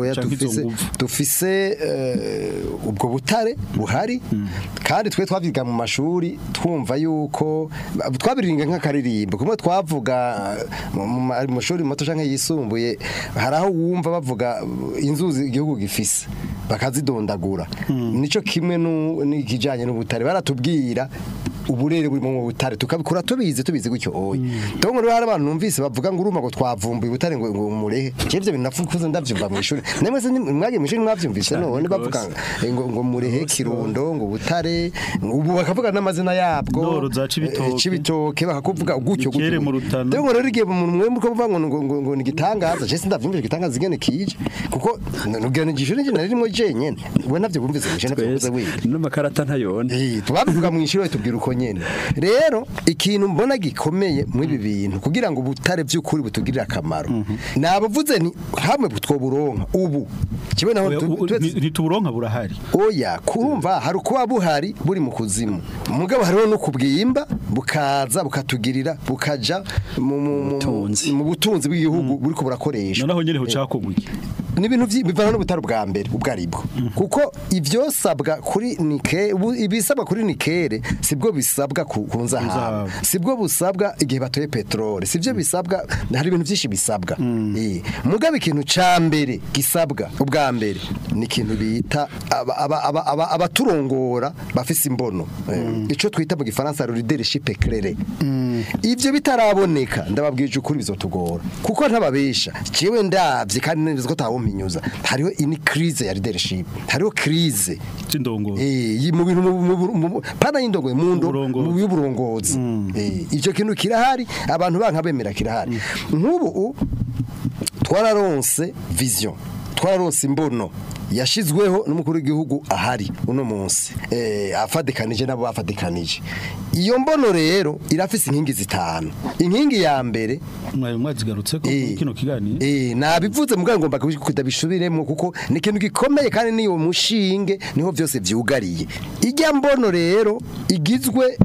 dufise ubwo butare buhari kandi twe twaviga mu mashuri twumva yuko twabiringa nk'akaririmbo kumwe twavuga mu mashuri mato canke yisumbuye haraho wumva bavuga inzuzi igihugu gifise bakazidondagura nico kimwe n'ikijanye n'ubutare baratubwira uburere buri mu butare tukabikora tubizi gutyo oye donc rero hari abantu numvise bavuga ngo uruma ngo twavumbuye ubutare ngo murehe cyevye binafukuze ndavyumva mu ishuri nemwe se mwagiye mu ishuri mwavyumvise none bavuga ngo murehe Kirundo ngo butare ubu bakavuga n'amazina yabwo Ndoro za Cibitoke bakakuvuga gutyo gutyo donc rero igihe mwe muko bavuga ngo ni gitangaza je sindavyumvise gitangaza igene kije kuko nugene gishuri nje narimo jenyene we navyo bumvise mu ishuri n'amakarata ntayone tubavuga mu ishuri tubwira uko nyene rero ikintu mbona gikomeye mu ibi bintu kugira ngo ubutare by'ukuri butugirire akamaro nabavuze ni hamwe butwoburonka ubu kibe naho ntituburonka burahari oya kurumva hari kuba buhari buri mu kuzimu mugabo hariho no kubwimba bukaza bukatugirira bukaja mu butunzi bw'igihugu buri ko burakoresha naho nyene ho cakogwiki ni ibintu bivana n'ubutaro bwa mbere ubwaribwo kuko ivyo sabwa kuri nike ibisabwa kuri nikere sibwo bisabwa kunza ha sibwo busabwa igihe batoye petrole sivyo bisabwa hari ibintu byinshi bisabwa mugabe ikintu ca mbere gisabwa ubwa mbere ni ikintu bita abaturongora bafise imbono ico twita mu gifaransa leadership éclairée ivyo bitaraboneka ndababwije ukuri bizotugora kuko ntababesha ciwe ndavye kandi neza ko tawuminyuza hariho ini crise ya leadership hariho crise c'indongo mu bintu pana y'indongo mu y'uburongozi icyo kintu kirahari abantu banka bemera kirahari nk'ubu twararonse vision twararonse imbono yashizweho n'umukuru w'igihugu ahari uno munsi afadikanije nabo bafadikanije iyo mbono rero irafise inkingi zitanu inkingi ya mbere mwazigarutse ko kino kiganiro nabivuze muganga ngomba kudabishubiremo kuko ni ikintu gikomeye kandi niyo mushinge niho byose vyugariye ijya mbono rero igizwe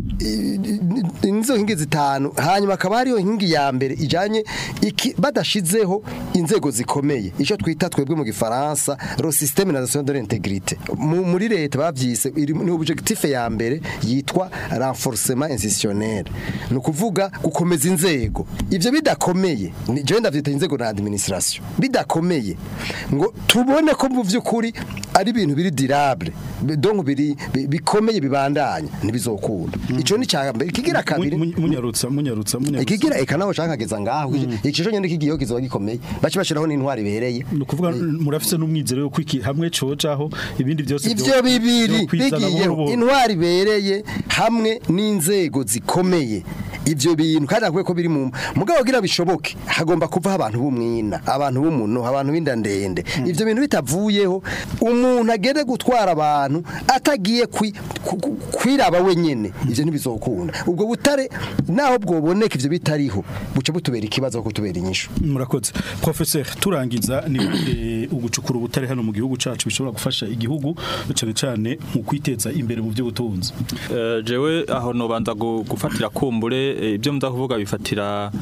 inzo nkingi zitanu hanyuma akaba hariyo inkingi ya mbere ijanye badashizeho inzego zikomeye ico twita twebwe mu gifaransa système national de l'intégrité muri leta bavyise ni objectif ya mbere yitwa renforcement institutionnel no kuvuga gukomeza inzego ivyo bidakomeye je ndavyita inzego na administration bidakomeye ngo tubone ko mu vyukuri ari ibintu biri durable donc biri bikomeye bibandanya ntibizokunda ico ni cyambere ikigira kabiri munyarutsa ikigira ekanaho cankageza ngaho ikijo nyene kigiye kizoba gikomeye baci bashiraho n'intwari bereye no kuvuga murafise n'umwizero yo kwiki hamwe cocaho ibindi byose ivyo bibiri bigiye intwari bereye hamwe n'inzego zikomeye ivyo bintu kandi akwiye ko biri mu mugabo kugira bishoboke hagomba kuva abantu b'umwina abantu b'umuno abantu b'indandende ivyo bintu bitavuyeho umuntu agende gutwara abantu atagiye kwiraba wenyene ivyo ntibizokunda ubwo butare naho bwoboneka ivyo bitariho buce butubera ikibazo ko tubera inyishu murakoze professeur turangiza ni ugucukura ubutare hano mu gihugu cacu bishobora gufasha igihugu cyane cyane mu kwiteza imbere mu by'ubutunzi jewe aho nobanza gufatira kumbure ibyo ndavuga bifatira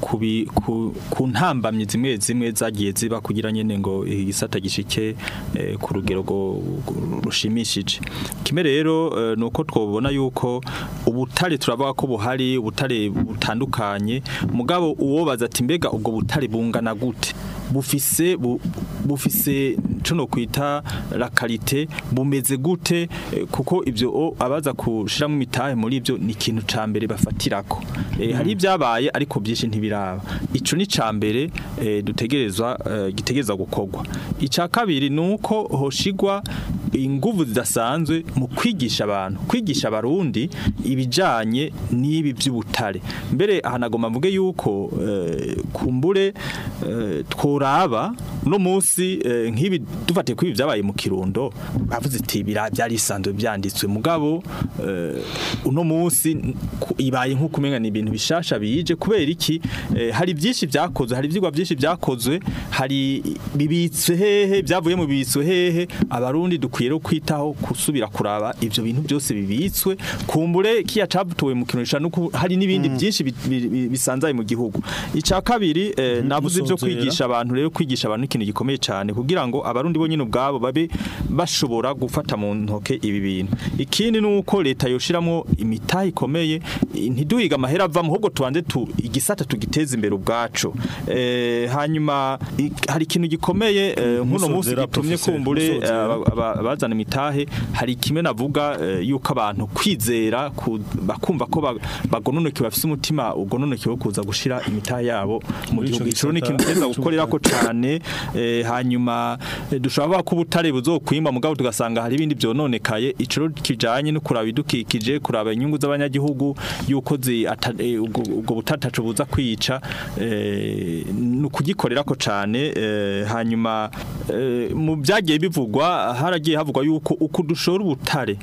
ku ntambamye zimwe zagiye ziba kugira nyene ngo igisata gishike ku rugero rushimishije kimwe rero nuko twobona yuko ubutare turavuga ko buhari ubutare butandukanye mugabo uwobaza ati mbega ubwo butare bungana gute bufise cuno kwita la qualité bumeze gute kuko ivyo abaza kushiramo imitahe muri ivyo ni ikintu ca mbere bafatirako hari ibyabaye ariko byinshi ntibiraba ico ni ca mbere gitegerezwa gukorwa ica kabiri nuko hoshigwa inguvu zidasanzwe mu kwigisha abarundi ibijanye n'ibi by'ubutare mbere ahanagoma mvuge yuko kumbure tworaba no munsi nk'ibi dufate kwibi byabaye mu Kirundo bavuze ati byari isanzwe byanditswe mugabo uno munsi ibaye nko kumenga ni ibintu bishasha bije kubera iki hari byinshi byakozwe hari ivyigwa byinshi byakozwe hari bibitswe hehe byavuye mu bibitswe hehe abarundi dukwiye kwitaho kusubira kuraba ivyo bintu byose bibitswe kumbure kiya cabutowe mu Kirundo nuko hari nibindi byinshi bisanzaye mu gihugu ica kabiri navuze byo kwigisha abantu rero kwigisha abantu ikintu gikomeye cyane kugira ngo abarundi bo nyine ubwabo babe bashobora gufata mu ntoke ibi bintu ikindi nuko leta yoshiramo imitahe ikomeye ntiduhiga amahera ava mu ahubwo tubanze igisata tugiteza imbere ubwacu hanyuma hari ikintu gikomeye nkuno munsi gitumye kumbure abazana imitahe hari kimwe navuga yuko abantu kwizera bakumva ko bagononoke bafise umutima ugononoke wo kuza gushira imitahe yabo mu gihugu icuro n'ikintu cyeza gukorera ko cyane hanyuma dushobora ko ubutare buzokwimba mugabo tugasanga hari ibindi byononekaye icuro kijanye no kuraba idukikije kuraba inyungu z'abanyagihugu yuko ubwo butatacu buza kwica no kugikorera ko cyane hanyuma mu byagiye bivugwa haragiye havugwa yuko uko dushora ubutare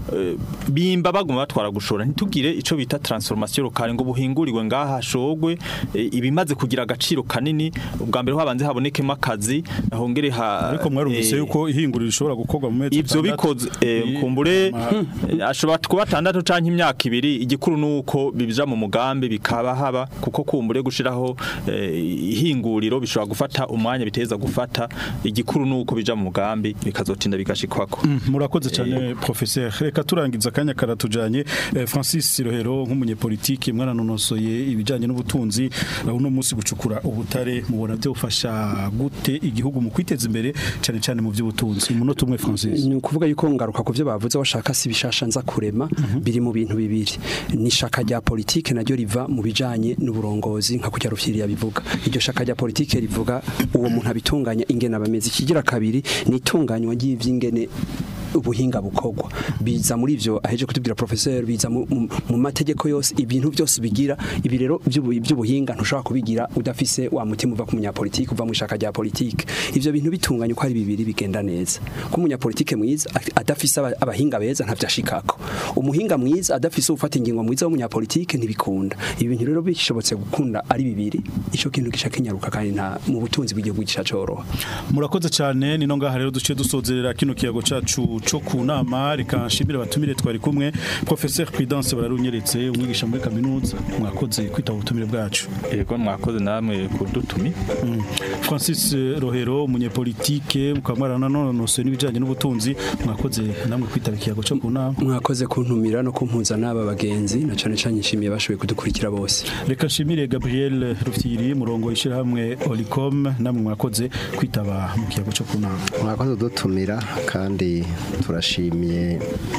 bimba baguma batwara gushora ntitugire ico bita transformation locale ngo buhingurirwe ngaha hashogwe ibimaze kugira agaciro kanini ubwa mbere habanze habonekemo akazi hongere ariko mwarumvise yuko ihinguriro rishobora gukorwa mu mezi ivyo bikoze kumbure ashobora kuba 6 canke imyaka 2 igikuru nuko bibija mu mugambi bikaba haba kuko kumbure gushiraho ihinguriro bishobora gufata umwanya biteza gufata igikuru nuko bija mu mugambi bikazotinda bigashikwako murakoze cyane professeur reka turangiza kanya karatujanye Francis Rohero nk'umunyepolitike mwaranonosoye ibijanye n'ubutunzi uno munsi gucukura ubutare mubona byo ufasha gute igihugu mu kwiteza imbere cyane cyane mu by'ubutunzi umunota umwe Francis ni ukuvuga yuko ngaruka ku byo bavuze washaka si bishasha nza kurema biri mu bintu bibiri ni shaka rya politike naryo riva mu bijanye n'uburongozi nka kujya rufyiriya bivuga iryo shaka rya politike rivuga uwo muntu abitunganya ingene abameze ikigira kabiri ni itunganywa ry'ivyingene ubuhinga bukogwa biza muri ivyo aheje kutubwira professeur biza mu mategeko yose ibintu byose bigira ibi rero by'ubuhinga ntushobora kubigira udafise wa mutima uva ku munyapolitike uva mu ishaka rya politike ivyo bintu bitunganya uko ari bibiri bigenda neza ko munyapolitike mwiza adafise abahinga beza ntavyashikako umuhinga mwiza adafise ufata ingingo mwiza w'umunyapolitike ntibikunda ibi bintu rero bishobotse gukunda ari bibiri ico kintu gishaka inyaruka kandi nta mu butunzi bw'igihugu gishacoroha murakoze cyane nino ngaha rero duce dusozerera kino kiyago cacu cyo kunama reka nshimire abatumire twari kumwe professeur Prudence bararunyeretse umwigisha muri kaminuza mwakoze kwita ubutumire bwacu yego mwakoze namwe kudutumi Francis Rohero umunyepolitike mukamwarana nonose n'ibijanye n'ubutunzi mwakoze namwe kwita ikiyago cyo kunama mwakoze kuntumira no kumpuza n'aba bagenzi na cyane cyane nshimiye bashoboye kudukurikira bose reka nshimire Gabriel Rufyiri murongo ishira hamwe Olicom namwe mwakoze kwitaba mu kiyago cyo kunama mwakoze dutumira kandi turashimiye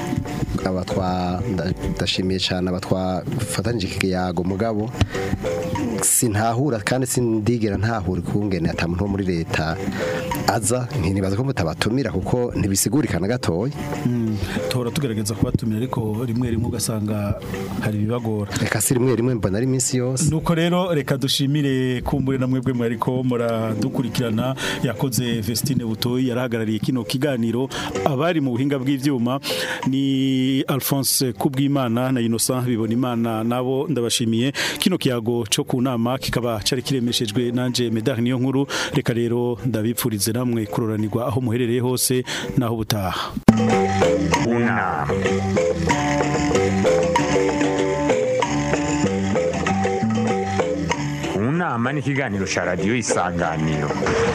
ndashimiye cyane abatwafatanyije ikiyago mugabo sintahura kandi sindigera ntahura kungene atamuntu muri leta aza ntinibaza ko mutabatumira kuko ntibisigurikana gatoya tora tugerageza kubatumira ariko rimwe ugasanga hari bibagora reka si rimwe mbona ari iminsi yose nuko rero reka dushimire kumbure na mwebwe mwariko muradukurikirana yakoze Vestine Butoyi yarahagarariye kino kiganiro abari mu buhinga bw'ivyuma ni Alphonse Kubwimana na Innocent Bibonimana nabo ndabashimiye kino kiyago cyo kunama kikaba cari kiremeshejwe nanje Medar niyo nkuru reka rero ndabipfurize namwe kuroranirwa aho muherereye hose naho butaha Unama ni ikiganiro cya radiyo Isanganiro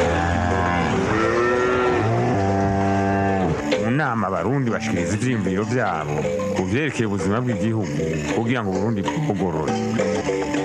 unama abarundi bashikiriza ivyiyumviro vyabo ku vyerekeye ubuzima bw'igihugu kugira ngo Burundi bugorore